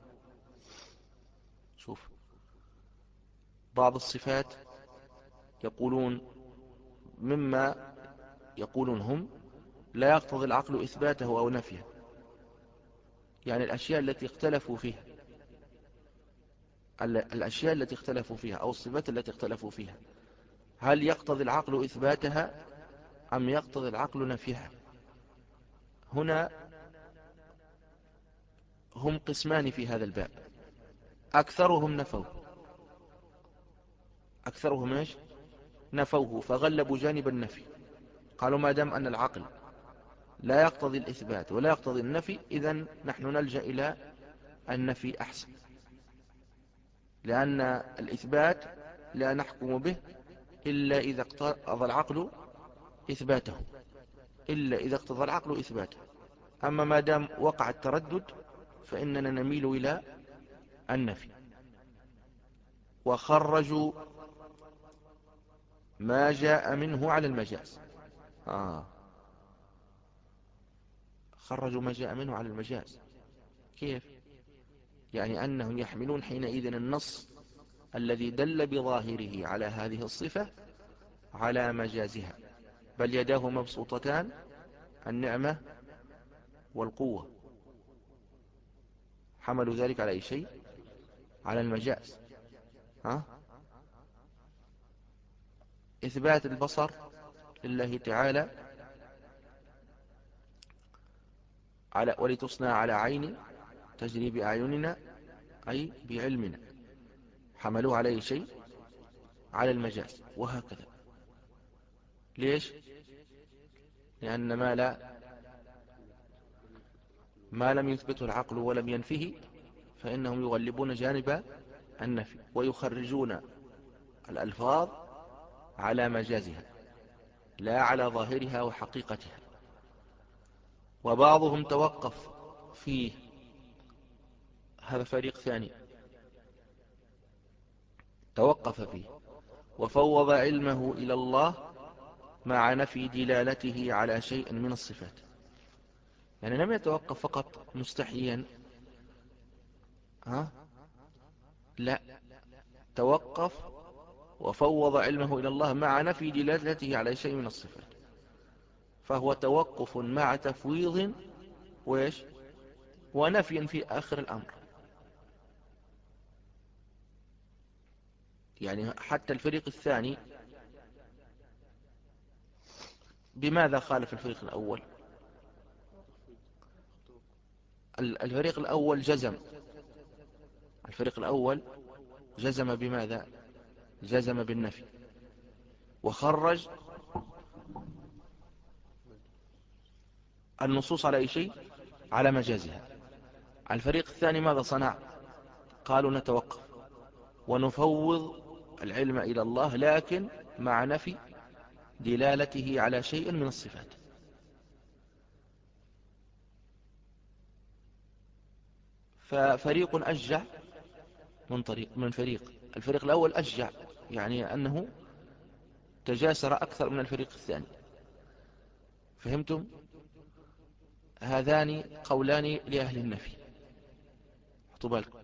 شوف، بعض الصفات يقولون مما يقولون هم لا يقتضي العقل إثباته أو نفيه، يعني الأشياء التي اختلفوا فيها الأشياء التي اختلفوا فيها أو الصفات التي اختلفوا فيها هل يقتضي العقل إثباتها أم يقتضي العقل نفيها؟ هنا هم قسمان في هذا الباب. أكثرهم نفوه أكثرهم إيش؟ نفوه، فغلبوا جانب النفي. قالوا ما دام أن العقل لا يقتضي الإثبات ولا يقتضي النفي إذن نحن نلجأ إلى النفي أحسن، لأن الإثبات لا نحكم به إلا إذا اقتضى العقل إثباته إلا إذا اقتضى العقل إثباته. أما ما دام وقع التردد فإننا نميل إلى النفي. وخرجوا ما جاء منه على المجاز. آه. خرجوا ما جاء منه على المجاز. كيف؟ يعني أنهم يحملون حينئذ النص الذي دل بظاهره على هذه الصفة على مجازها، بل يداه مبسوطتان النعمة والقوة، حملوا ذلك على أي شيء؟ على المجاز. ها؟ إثبات البصر لله تعالى على ولتصنع على عيني تجري بأعيننا أي بعلمنا، حملوه على أي شيء؟ على المجاز. وهكذا. ليش؟ لأن ما لا ما لم يثبته العقل ولم ينفه فإنهم يغلبون جانب النفي ويخرجون الألفاظ على مجازها لا على ظاهرها وحقيقتها. وبعضهم توقف فيه، هذا فريق ثاني توقف فيه وفوض علمه إلى الله مع نفي دلالته على شيء من الصفات. يعني لم يتوقف فقط مستحيا، ها لا، توقف وفوض علمه إلى الله مع نفي دلالته على شيء من الصفات، فهو توقف مع تفويض وإيش ونفي في آخر الأمر. يعني حتى الفريق الثاني بماذا خالف الفريق الأول؟ الفريق الأول جزم، الفريق الأول جزم بماذا؟ جزم بالنفي وخرج النصوص على أي شيء؟ على مجازها. الفريق الثاني ماذا صنع؟ قالوا نتوقف ونفوض العلم إلى الله لكن مع نفي دلالته على شيء من الصفات. ففريق أشجع من طريق من فريق، الفريق الأول أشجع، يعني أنه تجاسر أكثر من الفريق الثاني. فهمتم؟ هذان قولان لأهل النفي، احطوا بالكم.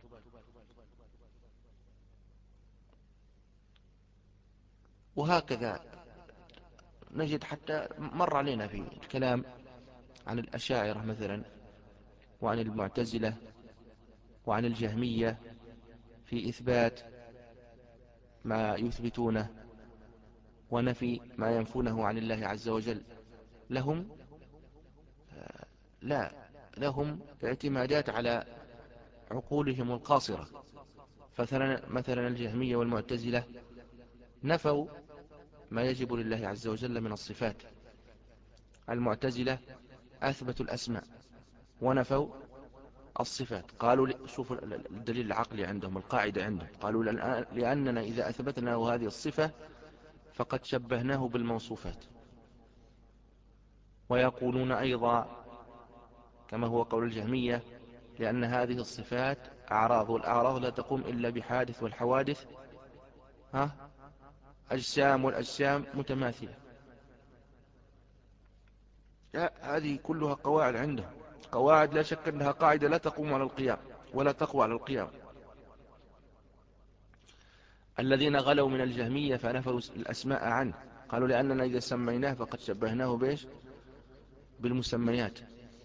وهكذا نجد حتى مر علينا في الكلام عن الأشاعرة مثلا، وعن المعتزلة، وعن الجهمية في إثبات ما يثبتونه ونفي ما ينفونه عن الله عز وجل. لهم لا لهم اعتمادات على عقولهم القاصرة. مثلا مثلا الجهمية والمعتزلة نفوا ما يجب لله عز وجل من الصفات. المعتزلة أثبتوا الأسماء ونفوا الصفات. قالوا شوفوا الدليل العقلي عندهم، القاعدة عندهم، قالوا لأننا إذا أثبتنا هذه الصفة فقد شبهناه بالموصوفات. ويقولون أيضا كما هو قول الجهمية لأن هذه الصفات أعراض، والأعراض لا تقوم إلا بحادث، والحوادث ها أجسام، والأجسام متماثلة. هذه كلها قواعد عندهم، قواعد لا شك أنها قاعدة لا تقوم على القيام ولا تقوى على القيام. الذين غلوا من الجهمية فنفوا الأسماء عنه، قالوا لأننا إذا سميناه فقد شبهناه بإيش؟ بالمسميات.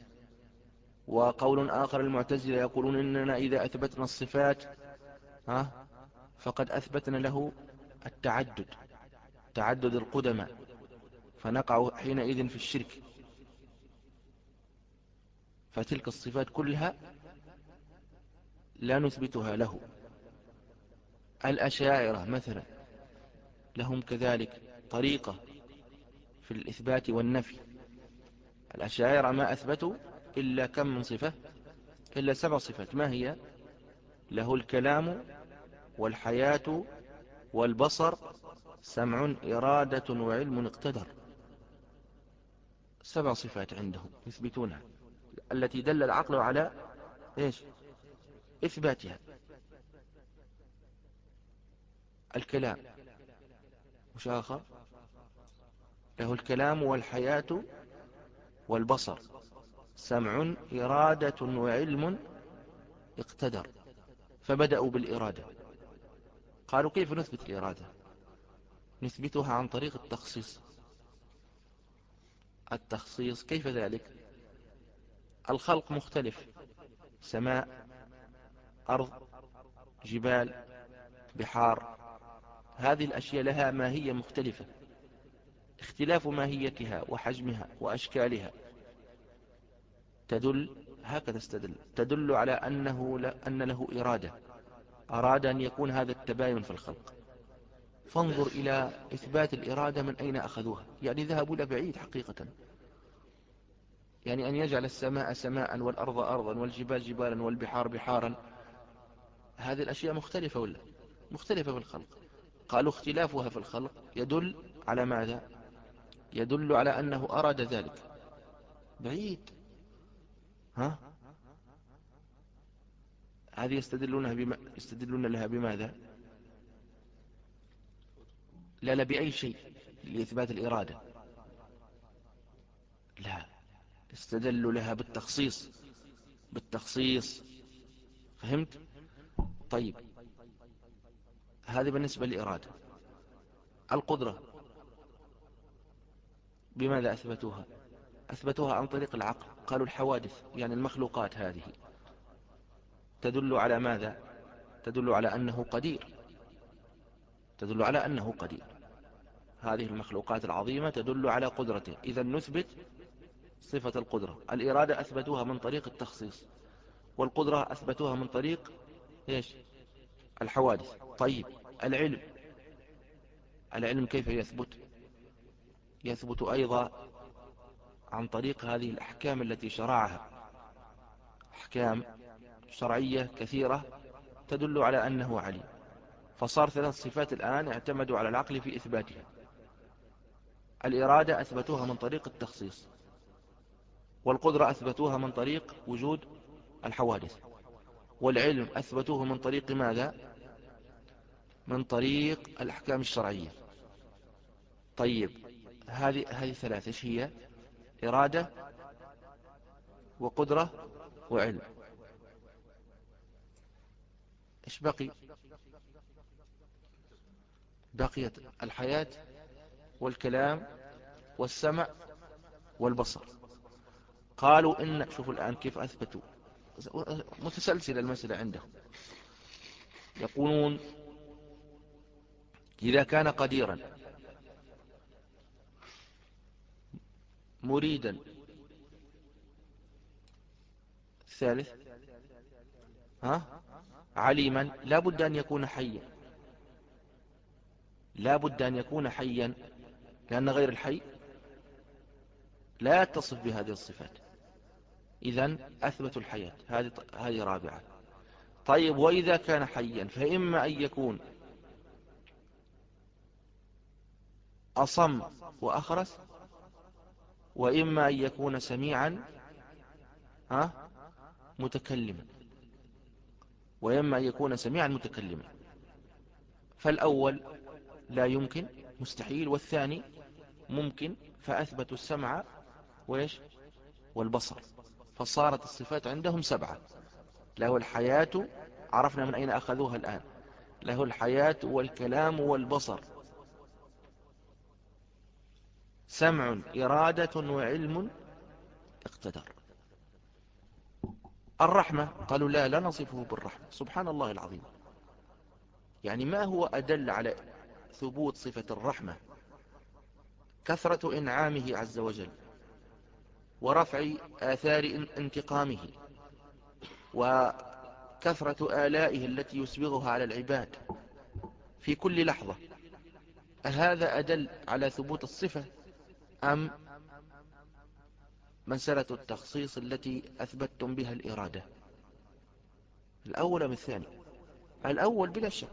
وقول آخر المعتزلة يقولون إننا إذا أثبتنا الصفات ها فقد أثبتنا له التعدد، تعدد القدماء، فنقع حينئذ في الشرك. فتلك الصفات كلها لا نثبتها له. الأشاعرة مثلا لهم كذلك طريقة في الإثبات والنفي. الأشاعرة ما أثبتوا إلا كم من صفة؟ إلا سبع صفات. ما هي؟ له الكلام والحياة والبصر سمع إرادة وعلم اقتدر. سبع صفات عندهم يثبتونها، التي دل العقل على إيش؟ إثباتها. الكلام مش آخر؟ له الكلام والحياة والبصر سمع إرادة وعلم اقتدر. فبدأوا بالإرادة. قالوا كيف نثبت الإرادة؟ نثبتها عن طريق التخصيص. التخصيص كيف ذلك؟ الخلق مختلف، سماء، أرض، جبال، بحار، هذه الأشياء لها ماهية مختلفة. اختلاف ماهيتها وحجمها وأشكالها تدل، هكذا استدل، تدل على أنه ل... أن له إرادة، أراد أن يكون هذا التباين في الخلق. فانظر إلى إثبات الإرادة من أين أخذوها، يعني ذهبوا إلى بعيد حقيقة. يعني أن يجعل السماء سماء والأرض أرضا والجبال جبالا والبحار بحارا، هذه الأشياء مختلفة ولا مختلفة في الخلق. قالوا اختلافها في الخلق يدل على ماذا؟ يدل على أنه أراد ذلك. بعيد. ها هذه يستدلونها بما... يستدلون لها بماذا؟ لا لا بأي شيء لإثبات الإرادة. لا، استدلوا لها بالتخصيص، بالتخصيص. فهمت؟ طيب، هذه بالنسبة للإرادة. القدرة بماذا أثبتوها؟ أثبتوها عن طريق العقل. قالوا الحوادث يعني المخلوقات هذه تدل على ماذا؟ تدل على أنه قدير، تدل على أنه قدير. هذه المخلوقات العظيمة تدل على قدرته، إذا نثبت صفة القدرة. الإرادة أثبتوها من طريق التخصيص، والقدرة أثبتوها من طريق إيش؟ الحوادث. طيب، العلم، العلم كيف يثبت؟ يثبت أيضا عن طريق هذه الأحكام التي شرعها، أحكام شرعية كثيرة تدل على أنه عليم. فصار ثلاث صفات الآن اعتمدوا على العقل في إثباتها. الإرادة أثبتوها من طريق التخصيص، والقدرة أثبتوها من طريق وجود الحوادث، والعلم أثبتوه من طريق ماذا؟ من طريق الأحكام الشرعية. طيب، هذه هذه ثلاثة، ايش هي؟ إرادة وقدرة وعلم. ايش بقي؟ بقيت الحياة والكلام والسمع والبصر. قالوا إن، شوفوا الآن كيف أثبتوا، متسلسلة المسألة عندهم. يقولون إذا كان قديرا مريدا، الثالث ها، عليما، لا بد أن يكون حيا، لا بد أن يكون حيا، لأن غير الحي لا يتصف بهذه الصفات. إذن أثبتوا الحياة، هذه هذه رابعة. طيب، وإذا كان حيا فإما أن يكون أصم وأخرس، وإما أن يكون سميعا ها متكلما، وإما أن يكون سميعا متكلما. فالأول لا يمكن، مستحيل، والثاني ممكن، فأثبتوا السمع وإيش؟ والبصر. فصارت الصفات عندهم سبعة. له الحياة، عرفنا من أين أخذوها الآن، له الحياة والكلام والبصر، سمع، إرادة، وعلم اقتدر. الرحمة قالوا لا، لا نصفه بالرحمة. سبحان الله العظيم، يعني ما هو أدل على ثبوت صفة الرحمة؟ كثرة إنعامه عز وجل، ورفع آثار انتقامه، وكثرة آلائه التي يسبغها على العباد في كل لحظة. هذا أدل على ثبوت الصفة، أم مسألة التخصيص التي أثبتتم بها الإرادة؟ الأول أم الثاني؟ الأول بلا شك.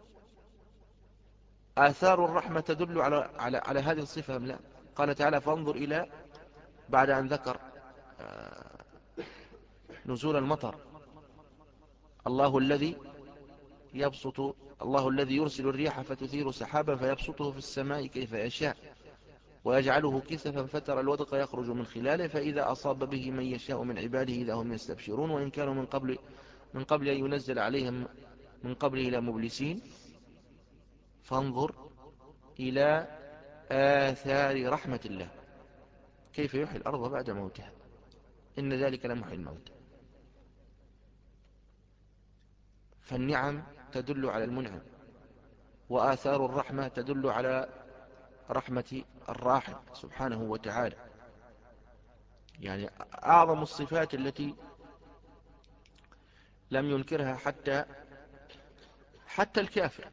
آثار الرحمة تدل على على على هذه الصفة أم لا؟ قال تعالى فانظر إلى، بعد أن ذكر نزول المطر، الله الذي يبسط، الله الذي يرسل الرياح فتثير سحابا فيبسطه في السماء كيف يشاء ويجعله كسفا فترى الودق يخرج من خلاله فإذا أصاب به من يشاء من عباده إذا هم يستبشرون وإن كانوا من قبل من قبل أن ينزل عليهم من قبله إلى مبلسين. فانظر إلى آثار رحمة الله كيف يحيي الأرض بعد موتها إن ذلك لمحيي الموت. فالنعم تدل على المنعم، وآثار الرحمة تدل على رحمة الراحم سبحانه وتعالى. يعني أعظم الصفات التي لم ينكرها حتى حتى الكافر،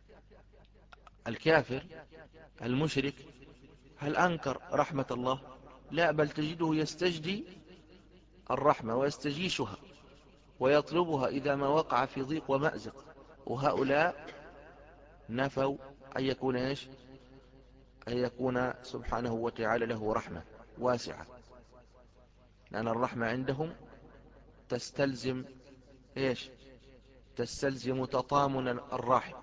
الكافر المشرك هل أنكر رحمة الله؟ لا، بل تجده يستجدي الرحمة ويستجيشها ويطلبها إذا ما وقع في ضيق ومأزق. وهؤلاء نفوا أن يكون إيش؟ أن يكون سبحانه وتعالى له رحمة واسعة، لأن الرحمة عندهم تستلزم إيش؟ تستلزم تطامن الراحم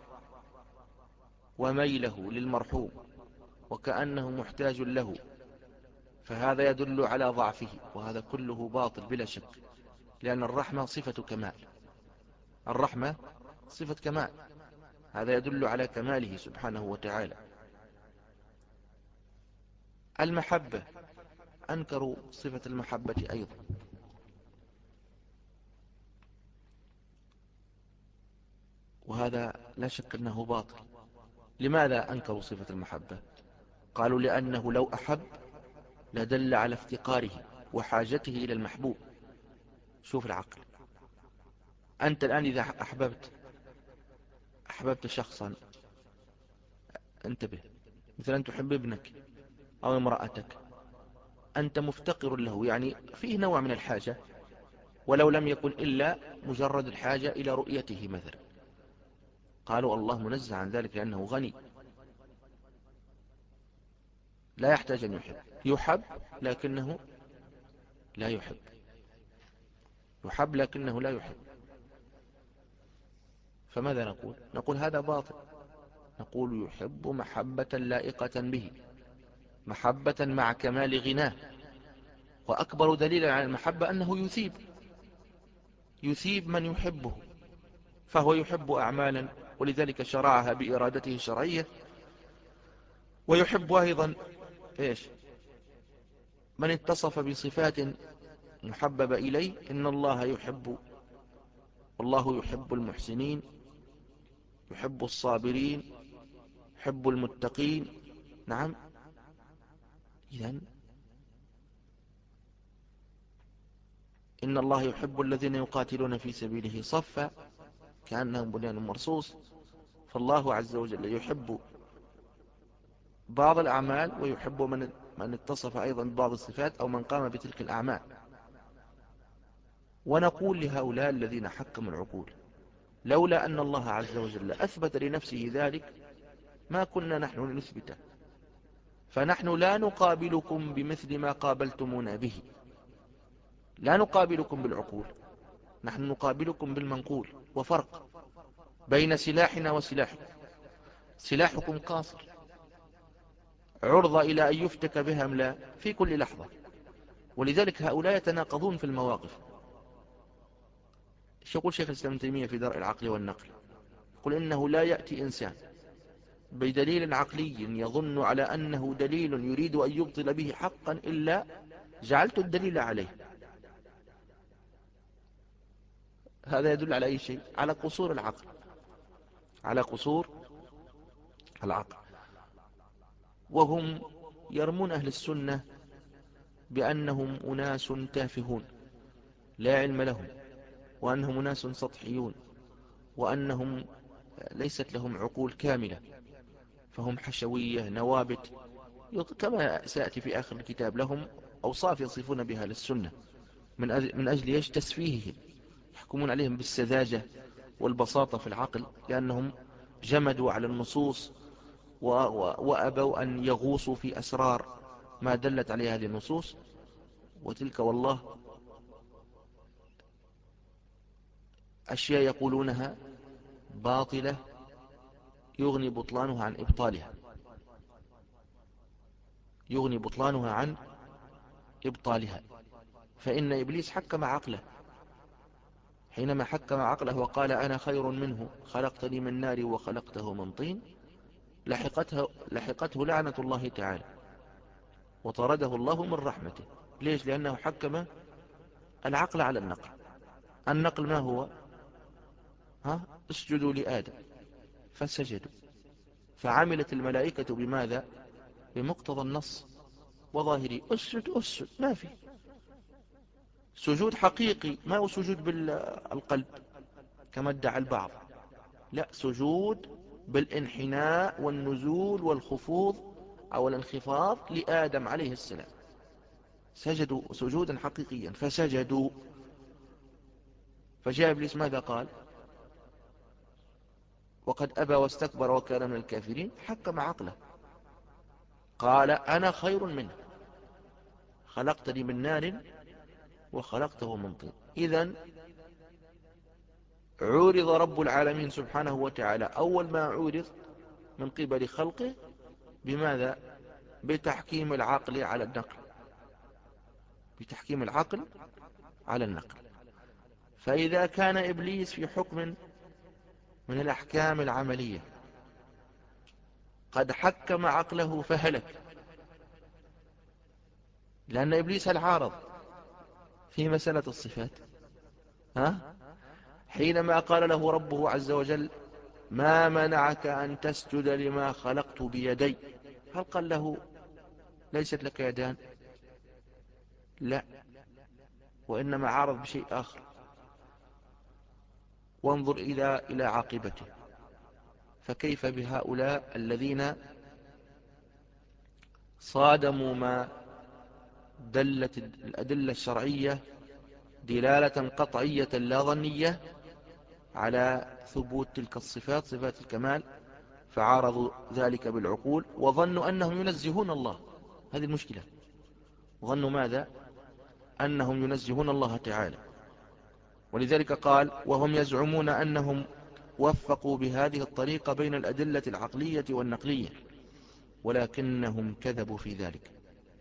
وميله للمرحوم وكأنه محتاج له. فهذا يدل على ضعفه، وهذا كله باطل بلا شك، لأن الرحمة صفة كمال، الرحمة صفة كمال، هذا يدل على كماله سبحانه وتعالى. المحبة، أنكروا صفة المحبة أيضا، وهذا لا شك أنه باطل. لماذا أنكروا صفة المحبة؟ قالوا لأنه لو أحب لدل على افتقاره وحاجته إلى المحبوب. شوف العقل، أنت الآن إذا أحببت أحببت شخصا، انتبه، مثلا تحب ابنك أو امرأتك، أنت مفتقر له، يعني فيه نوع من الحاجة، ولو لم يكن إلا مجرد الحاجة إلى رؤيته مثلا. قالوا الله منزه عن ذلك لأنه غني، لا يحتاج أن يحب، يحب لكنه لا يحب، يحب لكنه لا يحب. فماذا نقول؟ نقول هذا باطل، نقول يحب محبة لائقة به، محبة مع كمال غناه. وأكبر دليل على المحبة أنه يثيب، يثيب من يحبه، فهو يحب أعمالا ولذلك شرعها بإرادته الشرعية، ويحب أيضا إيش؟ من اتصف بصفات محببة إليه. إن الله يحب، والله يحب المحسنين، يحب الصابرين، يحب المتقين. نعم، إذن إن الله يحب الذين يقاتلون في سبيله صفا كأنهم بنيان مرصوص. فالله عز وجل يحب بعض الأعمال ويحب من من اتصف أيضا ببعض الصفات أو من قام بتلك الأعمال. ونقول لهؤلاء الذين حكموا العقول، لولا أن الله عز وجل أثبت لنفسه ذلك ما كنا نحن نثبته، فنحن لا نقابلكم بمثل ما قابلتمونا به، لا نقابلكم بالعقول، نحن نقابلكم بالمنقول. وفرق بين سلاحنا وسلاحكم، سلاحكم قاصر، عرضة إلى أن يفتك بها أم في كل لحظة، ولذلك هؤلاء يتناقضون في المواقف. ايش يقول شيخ الإسلام ابن تيمية في درء العقل والنقل؟ يقول إنه لا يأتي إنسان بدليل عقلي يظن على أنه دليل يريد أن يبطل به حقا إلا جعلت الدليل عليه. هذا يدل على أي شيء؟ على قصور العقل، على قصور العقل. وهم يرمون أهل السنة بأنهم أناس تافهون لا علم لهم، وأنهم أناس سطحيون، وأنهم ليست لهم عقول كاملة، فهم حشوية نوابت، كما سيأتي في آخر الكتاب. لهم أوصاف يصفون بها للسنة من أجل يش تسفيههم، يحكمون عليهم بالسذاجة والبساطة في العقل، لأنهم جمدوا على النصوص وأبوا أن يغوصوا في أسرار ما دلت عليها هذه النصوص. وتلك والله أشياء يقولونها باطلة يغني بطلانها عن إبطالها، يغني بطلانها عن إبطالها. فإن إبليس حكم عقله، حينما حكم عقله وقال أنا خير منه خلقتني من نار وخلقته من طين، لحقته, لحقته لعنة الله تعالى وطرده الله من رحمته. ليش؟ لأنه حكم العقل على النقل. النقل ما هو؟ ها؟ اسجدوا لآدم فسجدوا، فعملت الملائكة بماذا؟ بمقتضى النص وظاهري، اسجد اسجد، ما في سجود حقيقي، ما هو سجود بالقلب كما ادعى البعض، لا، سجود بالانحناء والنزول والخفوض أو الانخفاض لآدم عليه السلام. سجدوا سجودا حقيقيا فسجدوا. فجاء إبليس ماذا قال؟ وقد أبى واستكبر وكان من الكافرين. حكم عقله، قال أنا خير منه خلقتني من نار وخلقته من طين. إذن عورض رب العالمين سبحانه وتعالى أول ما عورض من قبل خلقه بماذا؟ بتحكيم العقل على النقل. بتحكيم العقل على النقل. فإذا كان إبليس في حكم من الأحكام العملية قد حكم عقله فهلك، لأن إبليس العارض في مسألة الصفات، ها؟ حينما قال له ربه عز وجل ما منعك أن تسجد لما خلقت بيدي، هل قال له ليست لك يدان؟ لا، وإنما عارض بشيء آخر. وانظر إلى إلى عاقبته. فكيف بهؤلاء الذين صادموا ما دلت الأدلة الشرعية دلالة قطعية لا ظنية على ثبوت تلك الصفات، صفات الكمال، فعارضوا ذلك بالعقول وظنوا أنهم ينزهون الله. هذه المشكلة، ظنوا ماذا؟ أنهم ينزهون الله تعالى. ولذلك قال وهم يزعمون أنهم وفقوا بهذه الطريقة بين الأدلة العقلية والنقلية، ولكنهم كذبوا في ذلك،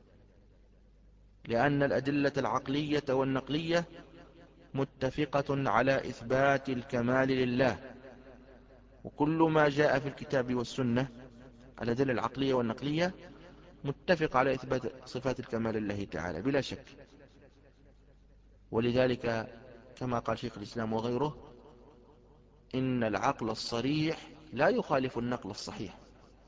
لأن الأدلة العقلية والنقلية متفقة على إثبات الكمال لله، وكل ما جاء في الكتاب والسنة الأدلة العقلية والنقلية متفق على إثبات صفات الكمال لله تعالى بلا شك. ولذلك كما قال شيخ الإسلام وغيره إن العقل الصريح لا يخالف النقل الصحيح.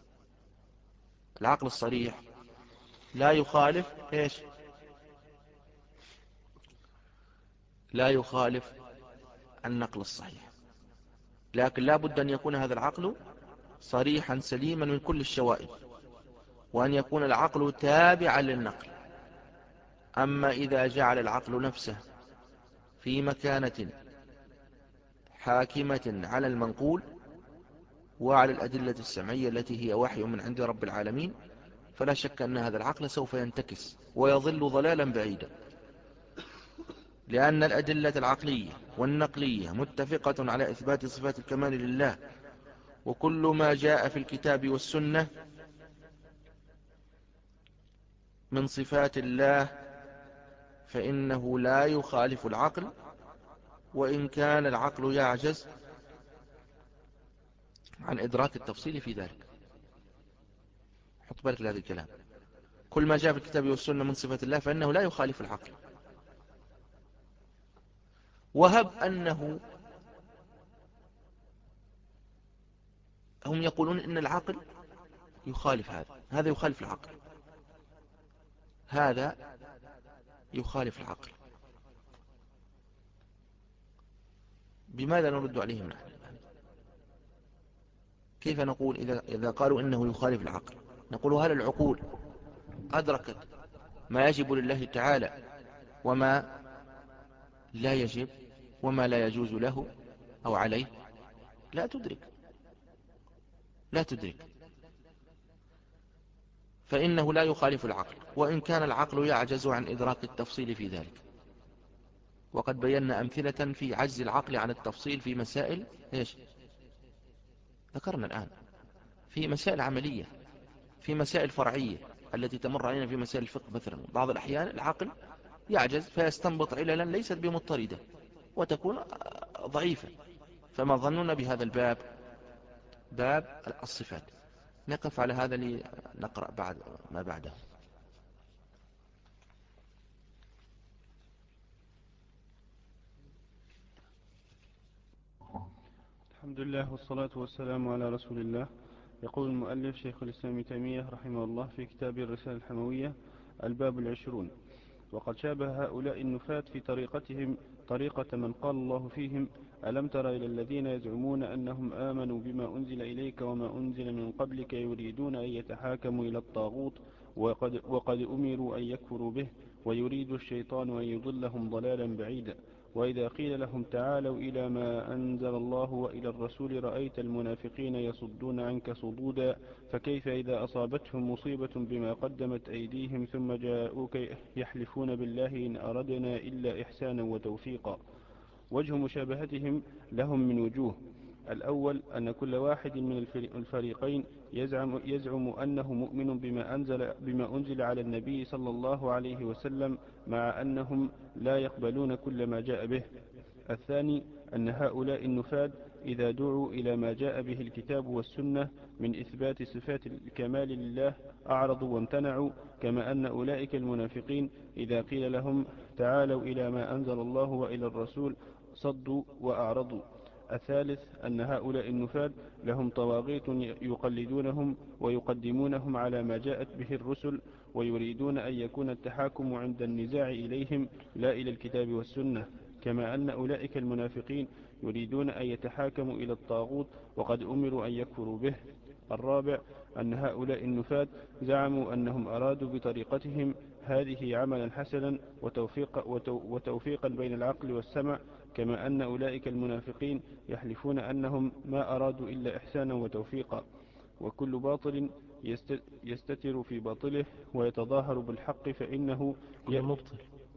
العقل الصريح لا يخالف إيش؟ لا يخالف النقل الصحيح، لكن لا بد أن يكون هذا العقل صريحا سليما من كل الشوائب، وأن يكون العقل تابعا للنقل. أما إذا جعل العقل نفسه في مكانة حاكمة على المنقول وعلى الأدلة السمعية التي هي وحي من عند رب العالمين، فلا شك أن هذا العقل سوف ينتكس ويظل ضلالا بعيدا، لأن الأدلة العقلية والنقلية متفقة على إثبات صفات الكمال لله، وكل ما جاء في الكتاب والسنة من صفات الله فإنه لا يخالف العقل، وإن كان العقل يعجز عن إدراك التفصيل في ذلك. حط بالك لهذا الكلام، كل ما جاء في الكتاب والسنة من صفات الله فإنه لا يخالف العقل. وهب أنه هم يقولون إن العقل يخالف هذا، هذا يخالف العقل، هذا يخالف العقل، بماذا نرد عليهم نحن الآن؟ كيف نقول إذا, إذا قالوا إنه يخالف العقل؟ نقول هل العقول أدركت ما يجب لله تعالى وما لا يجب وما لا يجوز له أو عليه؟ لا تدرك، لا تدرك. فإنه لا يخالف العقل، وإن كان العقل يعجز عن إدراك التفصيل في ذلك. وقد بينا أمثلة في عجز العقل عن التفصيل في مسائل إيش؟ ذكرنا الآن في مسائل عملية، في مسائل فرعية التي تمر علينا في مسائل الفقه مثلا. بعض الأحيان العقل يعجز فيستنبط عللا ليست بمضطردة وتكون ضعيفة. فما ظننا بهذا الباب، باب الصفات؟ نقف على هذا لنقرأ بعد ما بعده. الحمد لله والصلاة والسلام على رسول الله. يقول المؤلف شيخ الإسلام ابن تيمية رحمه الله في كتاب الرسالة الحموية الباب العشرون: وقد شابه هؤلاء النفاة في طريقتهم طريقة من قال الله فيهم: ألم تر إلى الذين يزعمون أنهم آمنوا بما أنزل إليك وما أنزل من قبلك يريدون أن يتحاكموا إلى الطاغوت وقد, وقد أمروا أن يكفروا به ويريد الشيطان أن يضلهم ضلالا بعيدا. وإذا قيل لهم تعالوا إلى ما أنزل الله وإلى الرسول رأيت المنافقين يصدون عنك صدودا. فكيف إذا أصابتهم مصيبة بما قدمت أيديهم ثم جاءوك يحلفون بالله إن أردنا إلا إحسانا وتوفيقا. وجه مشابهتهم لهم من وجوه: الأول أن كل واحد من الفريقين يزعم, يزعم أنه مؤمن بما أنزل, بما أنزل على النبي صلى الله عليه وسلم، مع أنهم لا يقبلون كل ما جاء به. الثاني أن هؤلاء النفاذ إذا دعوا إلى ما جاء به الكتاب والسنة من إثبات صفات الكمال لله أعرضوا وامتنعوا، كما أن أولئك المنافقين إذا قيل لهم تعالوا إلى ما أنزل الله وإلى الرسول صدوا وأعرضوا. الثالث أن هؤلاء النفاذ لهم طواغيت يقلدونهم ويقدمونهم على ما جاءت به الرسل، ويريدون أن يكون التحاكم عند النزاع إليهم لا إلى الكتاب والسنة، كما أن أولئك المنافقين يريدون أن يتحاكموا إلى الطاغوت وقد أمروا أن يكفروا به. الرابع أن هؤلاء النفاة زعموا أنهم أرادوا بطريقتهم هذه عملا حسنا وتوفيق وتوفيقا بين العقل والسمع، كما أن أولئك المنافقين يحلفون أنهم ما أرادوا إلا إحسانا وتوفيقا. وكل باطل يستتر في باطله ويتظاهر بالحق فإنه كل مبطل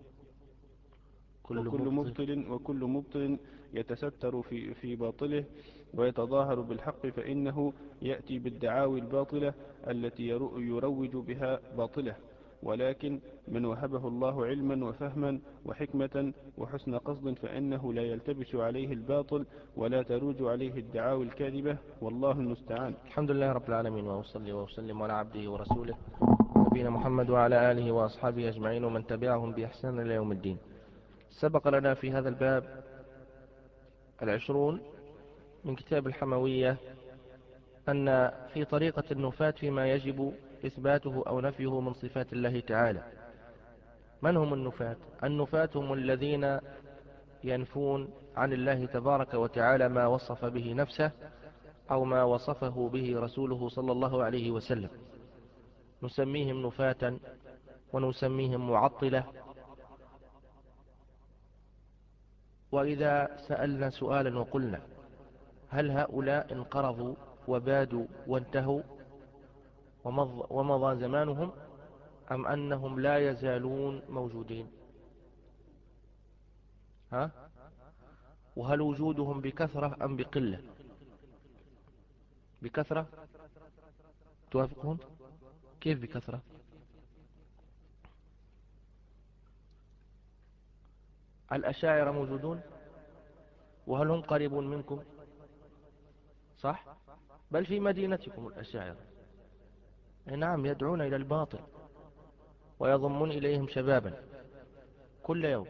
كل وكل مبطل مبطل وكل مبطل يتستر في في باطله ويتظاهر بالحق فإنه يأتي بالدعاوي الباطلة التي يروج بها باطله. ولكن من وهبه الله علما وفهما وحكمة وحسن قصد فإنه لا يلتبس عليه الباطل ولا تروج عليه الدعاوي الكاذبة، والله المستعان. الحمد لله رب العالمين، وأصلي وأسلم على عبده ورسوله نبينا محمد وعلى آله وأصحابه أجمعين ومن تبعهم بإحسان إلى يوم الدين. سبق لنا في هذا الباب العشرون من كتاب الحموية أن في طريقة النفاة فيما يجب إثباته أو نفيه من صفات الله تعالى. من هم النفاة؟ النفاة هم الذين ينفون عن الله تبارك وتعالى ما وصف به نفسه أو ما وصفه به رسوله صلى الله عليه وسلم، نسميهم نفاة ونسميهم معطلة. وإذا سألنا سؤالا وقلنا هل هؤلاء انقرضوا وبادوا وانتهوا ومضى زمانهم أم أنهم لا يزالون موجودين؟ ها؟ وهل وجودهم بكثرة أم بقلة؟ بكثرة؟ توافقون؟ كيف بكثرة؟ الأشاعرة موجودون، وهل هم قريبون منكم؟ صح؟ بل في مدينتكم الأشاعرة، نعم، يدعون إلى الباطل ويضمون إليهم شبابا كل يوم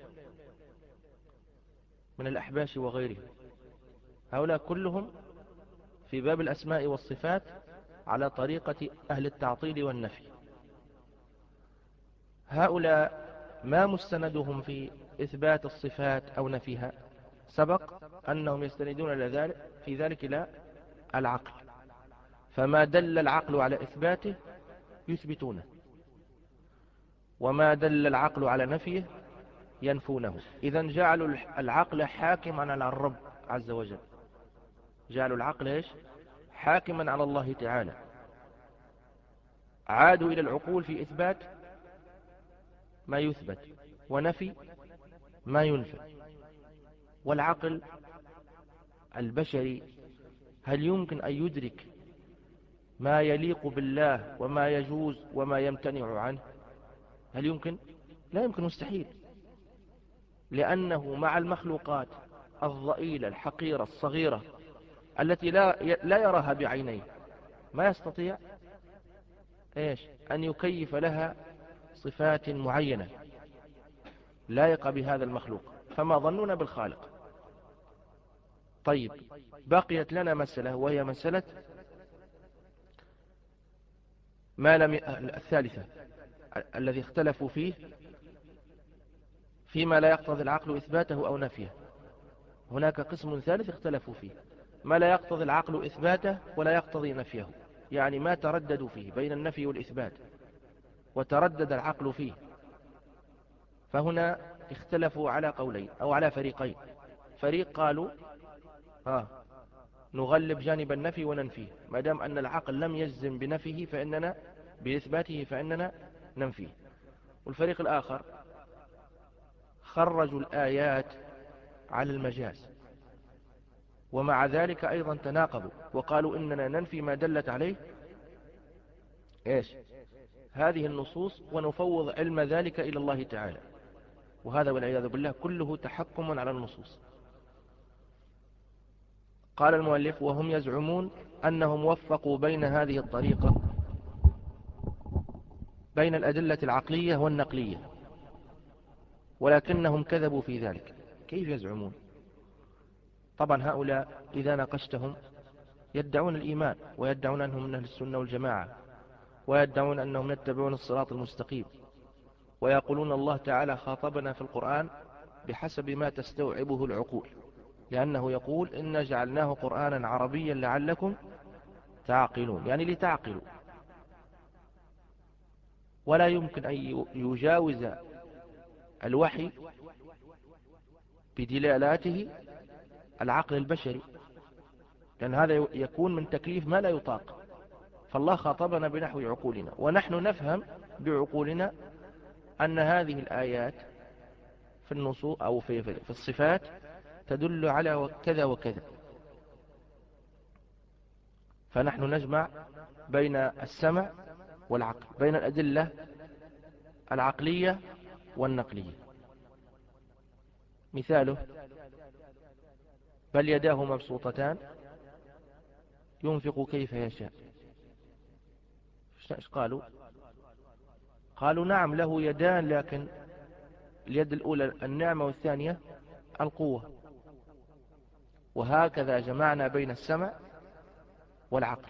من الأحباش وغيرهم. هؤلاء كلهم في باب الأسماء والصفات على طريقة أهل التعطيل والنفي. هؤلاء ما مستندهم في إثبات الصفات أو نفيها؟ سبق أنهم يستندون إلى ذلك في ذلك إلى العقل، فما دل العقل على إثباته يثبتونه، وما دل العقل على نفيه ينفونه. إذن جعلوا العقل حاكما على الرب عز وجل، جعلوا العقل إيش؟ حاكما على الله تعالى. عادوا إلى العقول في إثبات ما يثبت ونفي ما ينفى. والعقل البشري هل يمكن أن يدرك ما يليق بالله وما يجوز وما يمتنع عنه؟ هل يمكن؟ لا يمكن، مستحيل، لأنه مع المخلوقات الضئيلة الحقيرة الصغيرة التي لا لا يراها بعينيه ما يستطيع إيش أن يكيف لها صفات معينة لائقة بهذا المخلوق، فما ظننا بالخالق. طيب، بقيت لنا مسألة وهي مسألة ما لم ي... الثالثة الذي اختلفوا فيه فيما لا يقتضي العقل إثباته أو نفيه. هناك قسم ثالث اختلفوا فيه، ما لا يقتضي العقل إثباته ولا يقتضي نفيه، يعني ما ترددوا فيه بين النفي والإثبات وتردد العقل فيه. فهنا اختلفوا على قولين أو على فريقين. فريق قالوا ها نغلب جانب النفي وننفيه، ما دام أن العقل لم يجزم بنفيه فإننا بإثباته فإننا ننفيه. والفريق الآخر خرجوا الآيات على المجاز، ومع ذلك أيضا تناقضوا وقالوا إننا ننفي ما دلت عليه إيش هذه النصوص ونفوض علم ذلك إلى الله تعالى، وهذا والعياذ بالله كله تحكم على النصوص. قال المؤلف: وهم يزعمون أنهم وفقوا بين هذه الطريقة بين الأدلة العقلية والنقلية، ولكنهم كذبوا في ذلك. كيف يزعمون؟ طبعا هؤلاء إذا ناقشتهم يدعون الإيمان، ويدعون أنهم من أهل السنة والجماعة، ويدعون أنهم يتبعون الصراط المستقيم، ويقولون الله تعالى خاطبنا في القرآن بحسب ما تستوعبه العقول، لأنه يقول إنا جعلناه قرآنا عربيا لعلكم تعقلون، يعني لتعقلوا. ولا يمكن أن يجاوز الوحي بدلالاته العقل البشري، لأن هذا يكون من تكليف ما لا يطاق. فالله خاطبنا بنحو عقولنا، ونحن نفهم بعقولنا أن هذه الآيات في النصوص أو في, في الصفات تدل على كذا وكذا، فنحن نجمع بين السمع والعقل، بين الأدلة العقلية والنقلية. مثاله: بل يداه مبسوطتان ينفق كيف يشاء. ايش قالوا؟ قالوا نعم له يدان، لكن اليد الأولى النعمة والثانية القوة. وهكذا جمعنا بين السمع والعقل،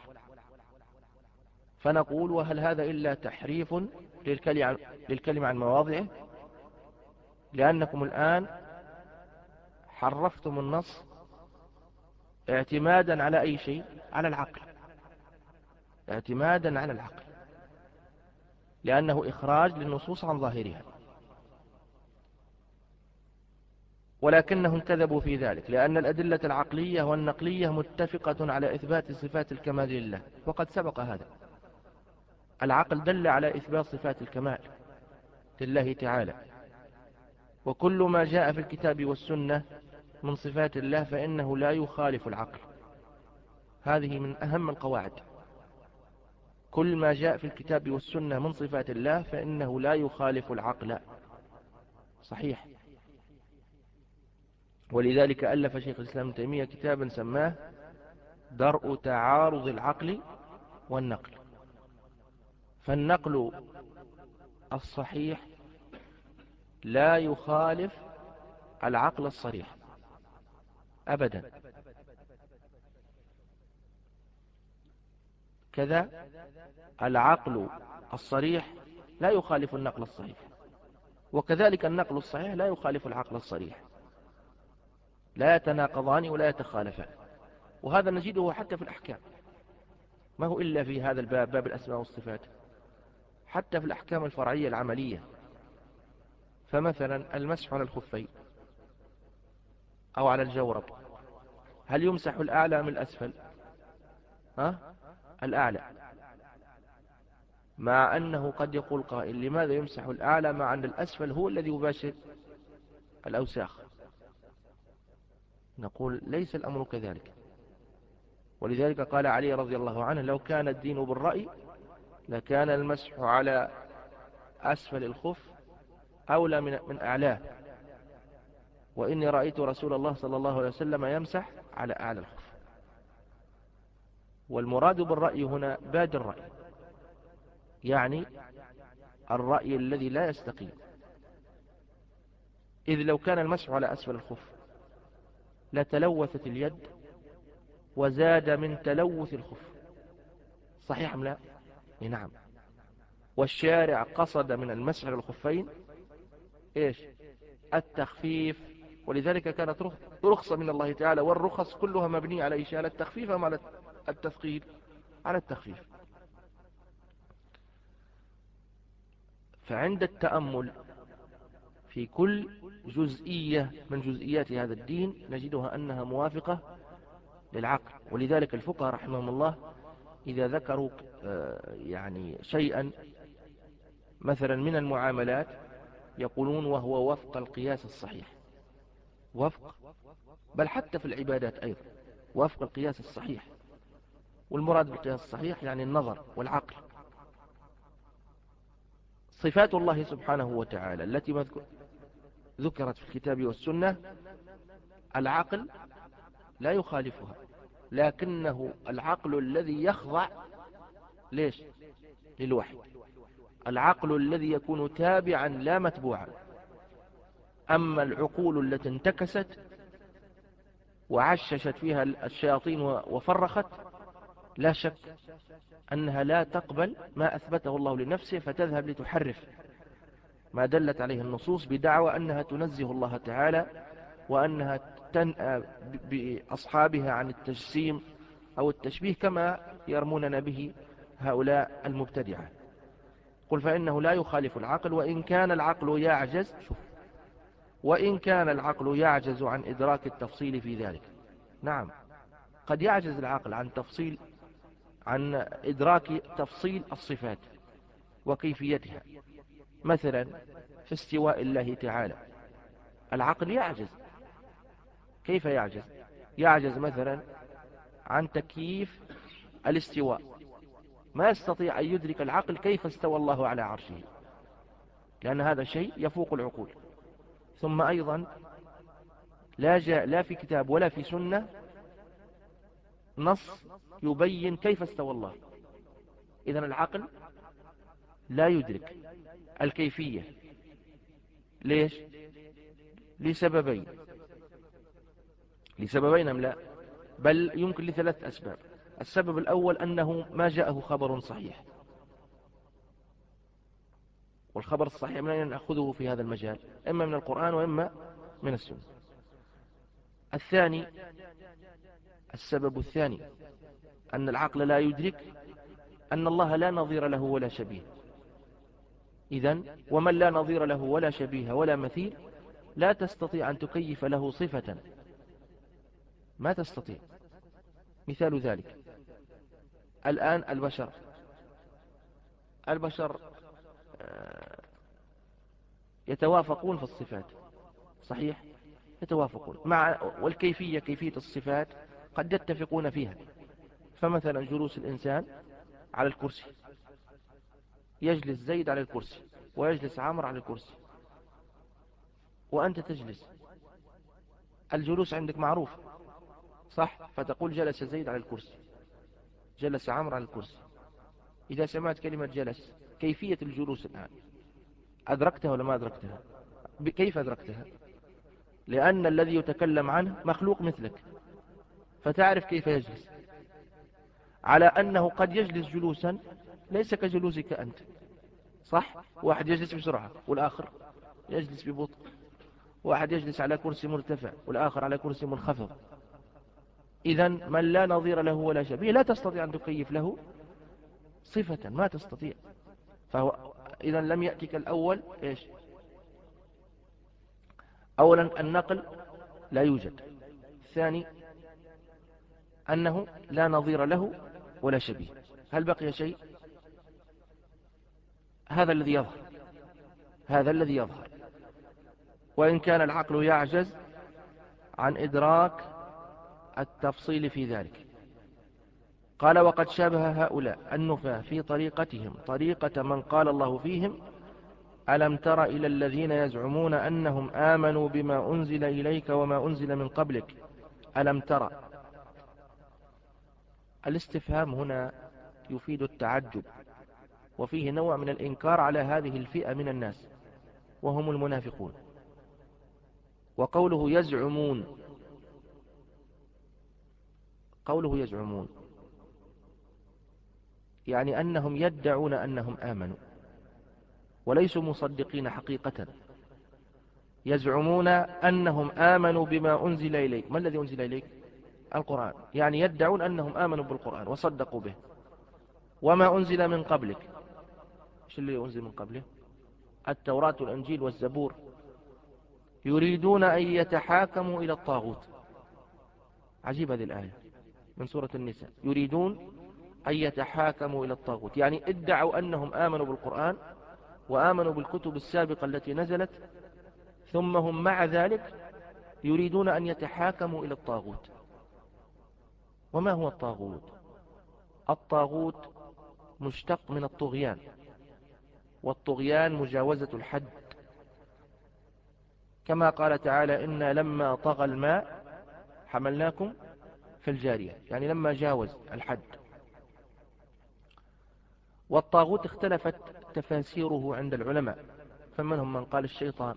فنقول: وهل هذا إلا تحريف للكلمة عن مواضعه؟ لأنكم الآن حرفتم النص اعتمادا على أي شيء؟ على العقل، اعتمادا على العقل، لأنه إخراج للنصوص عن ظاهرها. ولكنهم كذبوا في ذلك، لأن الأدلة العقلية والنقلية متفقة على إثبات صفات الكمال لله، وقد سبق هذا. العقل دل على إثبات صفات الكمال لله تعالى، وكل ما جاء في الكتاب والسنة من صفات الله فإنه لا يخالف العقل. هذه من أهم القواعد. كل ما جاء في الكتاب والسنة من صفات الله فإنه لا يخالف العقل. صحيح. ولذلك ألف شيخ الإسلام ابن تيمية كتابا سماه درء تعارض العقل والنقل. فالنقل الصحيح لا يخالف العقل الصريح أبدا. كذا العقل الصريح لا يخالف النقل الصحيح، وكذلك النقل الصحيح لا يخالف العقل الصريح، لا يتناقضان ولا يتخالفان. وهذا نجده حتى في الأحكام، ما هو إلا في هذا الباب، باب الأسماء والصفات، حتى في الأحكام الفرعية العملية. فمثلا المسح على الخفين أو على الجورب، هل يمسح الأعلى من الأسفل؟ ها؟ الأعلى، مع أنه قد يقول قائل: لماذا يمسح الأعلى مع أن الأسفل هو الذي يباشر الأوساخ؟ نقول: ليس الأمر كذلك. ولذلك قال علي رضي الله عنه: لو كان الدين بالرأي لكان المسح على أسفل الخف أولى من, من أعلاه، وإني رأيت رسول الله صلى الله عليه وسلم يمسح على أعلى الخف. والمراد بالرأي هنا باد الرأي، يعني الرأي الذي لا يستقيم. إذ لو كان المسح على أسفل الخف لتلوثت اليد وزاد من تلوث الخف. صحيح أم لا؟ نعم. والشارع قصد من المسح على الخفين إيش؟ التخفيف. ولذلك كانت رخصة من الله تعالى، والرخص كلها مبنية على إيش؟ على التخفيف أم على التثقيل؟ على التخفيف. فعند التأمل في كل جزئية من جزئيات هذا الدين نجدها أنها موافقة للعقل. ولذلك الفقهاء رحمهم الله إذا ذكروا يعني شيئا مثلا من المعاملات يقولون وهو وفق القياس الصحيح، وفق، بل حتى في العبادات أيضا وفق القياس الصحيح. والمراد بالقياس الصحيح يعني النظر والعقل. صفات الله سبحانه وتعالى التي ذكرت في الكتاب والسنة العقل لا يخالفها، لكنه العقل الذي يخضع ليش؟ للوحي، العقل الذي يكون تابعا لا متبوعا. أما العقول التي انتكست وعششت فيها الشياطين وفرخت، لا شك أنها لا تقبل ما أثبته الله لنفسه، فتذهب لتحرف ما دلت عليه النصوص بدعوى أنها تنزه الله تعالى، وأنها تنأى بأصحابها عن التجسيم أو التشبيه كما يرموننا به هؤلاء المبتدعة. قل فإنه لا يخالف العقل، وإن كان العقل يعجز شوف وإن كان العقل يعجز عن إدراك التفصيل في ذلك. نعم، قد يعجز العقل عن تفصيل عن إدراك تفصيل الصفات وكيفيتها. مثلا في استواء الله تعالى العقل يعجز. كيف يعجز؟ يعجز مثلا عن تكييف الاستواء، ما يستطيع أن يدرك العقل كيف استوى الله على عرشه، لأن هذا شيء يفوق العقول. ثم أيضا لا جاء لا في كتاب ولا في سنة نص يبين كيف استوى الله. إذن العقل لا يدرك الكيفية. ليش؟ لسببين لسببين أم لا؟ بل يمكن لثلاث أسباب. السبب الأول أنه ما جاءه خبر صحيح، والخبر الصحيح من أين نأخذه في هذا المجال؟ إما من القرآن وإما من السنة. الثاني السبب الثاني أن العقل لا يدرك أن الله لا نظير له ولا شبيه. إذن ومن لا نظير له ولا شبيه ولا مثيل لا تستطيع أن تكيف له صفة، ما تستطيع. مثال ذلك الآن البشر البشر يتوافقون في الصفات، صحيح، يتوافقون مع والكيفية كيفية الصفات قد يتفقون فيها. فمثلا جلوس الإنسان على الكرسي، يجلس زيد على الكرسي ويجلس عمرو على الكرسي وأنت تجلس، الجلوس عندك معروف، صح؟ فتقول جلس زيد على الكرسي، جلس عمرو على الكرسي. إذا سمعت كلمة جلس، كيفية الجلوس الآن أدركتها ولا ما أدركتها؟ كيف أدركتها؟ لأن الذي يتكلم عنه مخلوق مثلك، فتعرف كيف يجلس، على أنه قد يجلس جلوسا ليس كجلوسك أنت، صح؟ واحد يجلس بسرعة والآخر يجلس ببطء، واحد يجلس على كرسي مرتفع والآخر على كرسي منخفض. إذن من لا نظير له ولا شبيه لا تستطيع أن تكيف له صفة، ما تستطيع. فهو إذن لم يأتك الأول إيش؟ أولا النقل لا يوجد، الثاني أنه لا نظير له ولا شبيه. هل بقي شيء؟ هذا الذي يظهر هذا الذي يظهر وإن كان العقل يعجز عن إدراك التفصيل في ذلك. قال وقد شابه هؤلاء النفاة في طريقتهم طريقة من قال الله فيهم ألم تر إلى الذين يزعمون أنهم آمنوا بما أنزل إليك وما أنزل من قبلك ألم تر. الاستفهام هنا يفيد التعجب، وفيه نوع من الإنكار على هذه الفئة من الناس وهم المنافقون. وقوله يزعمون قوله يزعمون يعني أنهم يدعون أنهم آمنوا وليسوا مصدقين حقيقة. يزعمون أنهم آمنوا بما أنزل إليك. ما الذي أنزل إليك؟ القرآن. يعني يدعون أنهم آمنوا بالقرآن وصدقوا به. وما أنزل من قبلك، إيش اللي أنزل من قبله؟ التوراة والإنجيل والزبور. يريدون أن يتحاكموا إلى الطاغوت. عجيب هذه الآية من سورة النساء، يريدون أن يتحاكموا إلى الطاغوت، يعني ادعوا أنهم آمنوا بالقرآن وآمنوا بالكتب السابقة التي نزلت، ثم هم مع ذلك يريدون أن يتحاكموا إلى الطاغوت. وما هو الطاغوت؟ الطاغوت مشتق من الطغيان، والطغيان مجاوزة الحد، كما قال تعالى إنا لما طغى الماء حملناكم في الجارية، يعني لما جاوز الحد. والطاغوت اختلفت تفاسيره عند العلماء، فمنهم من قال الشيطان،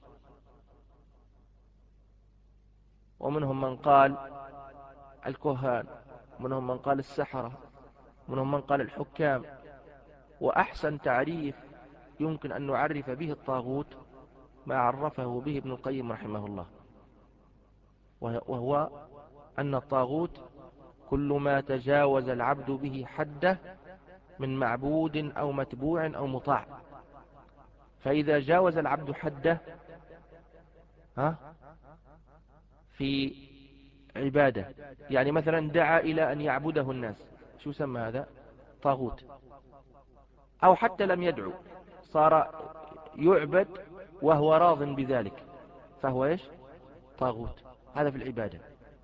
ومنهم من قال الكهان، ومنهم من قال السحرة، ومنهم من قال الحكام. وأحسن تعريف يمكن أن نعرف به الطاغوت ما عرفه به ابن القيم رحمه الله، وهو أن الطاغوت كل ما تجاوز العبد به حده من معبود أو متبوع أو مطاع. فإذا جاوز العبد حده ها في عبادة، يعني مثلا دعا إلى أن يعبده الناس، شو سمى هذا؟ طاغوت. أو حتى لم يدعو، صار يعبد وهو راض بذلك، فهو إيش؟ طاغوت. هذا في العبادة.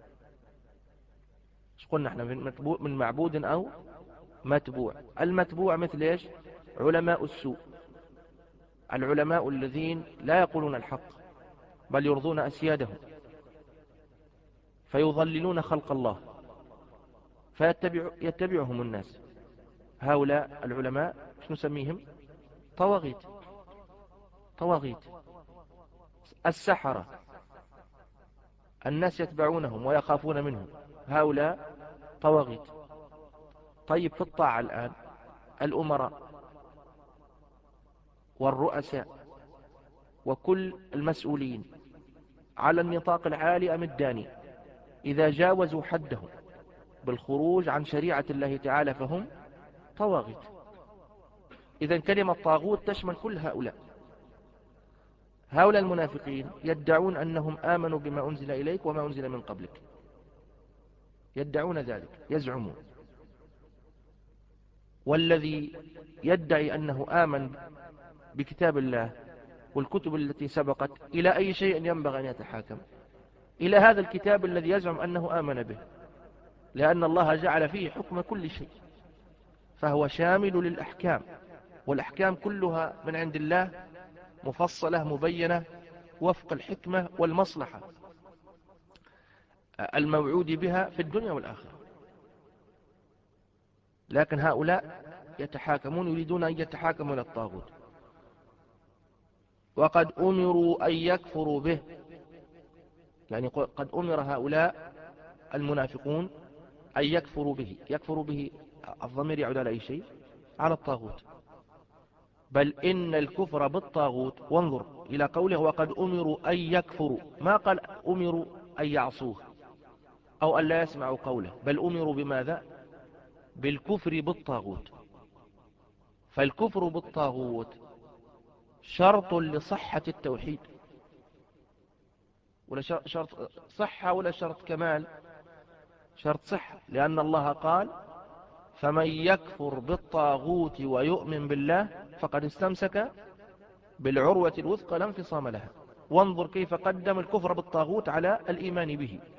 ايش قلنا احنا؟ من متبوع، من معبود أو متبوع. المتبوع مثل إيش؟ علماء السوء، العلماء الذين لا يقولون الحق بل يرضون أسيادهم، فيضللون خلق الله فيتبع يتبعهم الناس. هؤلاء العلماء شو نسميهم؟ طواغيت. طواغيت. السحرة الناس يتبعونهم ويخافون منهم، هؤلاء طواغيت. طيب في الطاعة الآن، الأمراء والرؤساء وكل المسؤولين على النطاق العالي أم الداني، إذا جاوزوا حدهم بالخروج عن شريعة الله تعالى فهم طواغيت. إذن كلمة طاغوت تشمل كل هؤلاء. هؤلاء المنافقين يدعون أنهم آمنوا بما أنزل إليك وما أنزل من قبلك، يدعون ذلك، يزعمون. والذي يدعي أنه آمن بكتاب الله والكتب التي سبقت، إلى أي شيء ينبغي أن يتحاكم؟ إلى هذا الكتاب الذي يزعم أنه آمن به، لأن الله جعل فيه حكم كل شيء، فهو شامل للأحكام، والأحكام كلها من عند الله، مفصلة مبينة وفق الحكمة والمصلحة الموعود بها في الدنيا والآخرة. لكن هؤلاء يتحاكمون، يريدون أن يتحاكموا إلى الطاغوت، وقد أمروا أن يكفروا به. يعني قد أمر هؤلاء المنافقون أن يكفروا به. يكفروا به، الضمير يعود على أي شيء؟ على الطاغوت. بل إن الكفر بالطاغوت، وانظر إلى قوله وقد أمروا أن يكفروا، ما قال أمروا أن يعصوه أو أن لا يسمعوا قوله، بل أمروا بماذا؟ بالكفر بالطاغوت. فالكفر بالطاغوت شرط لصحة التوحيد، ولا شرط صحة ولا شرط كمال؟ شرط صحة، لأن الله قال فمن يكفر بالطاغوت ويؤمن بالله فقد استمسك بالعروة الوثقى لا انفصام لها. وانظر كيف قدم الكفر بالطاغوت على الإيمان به.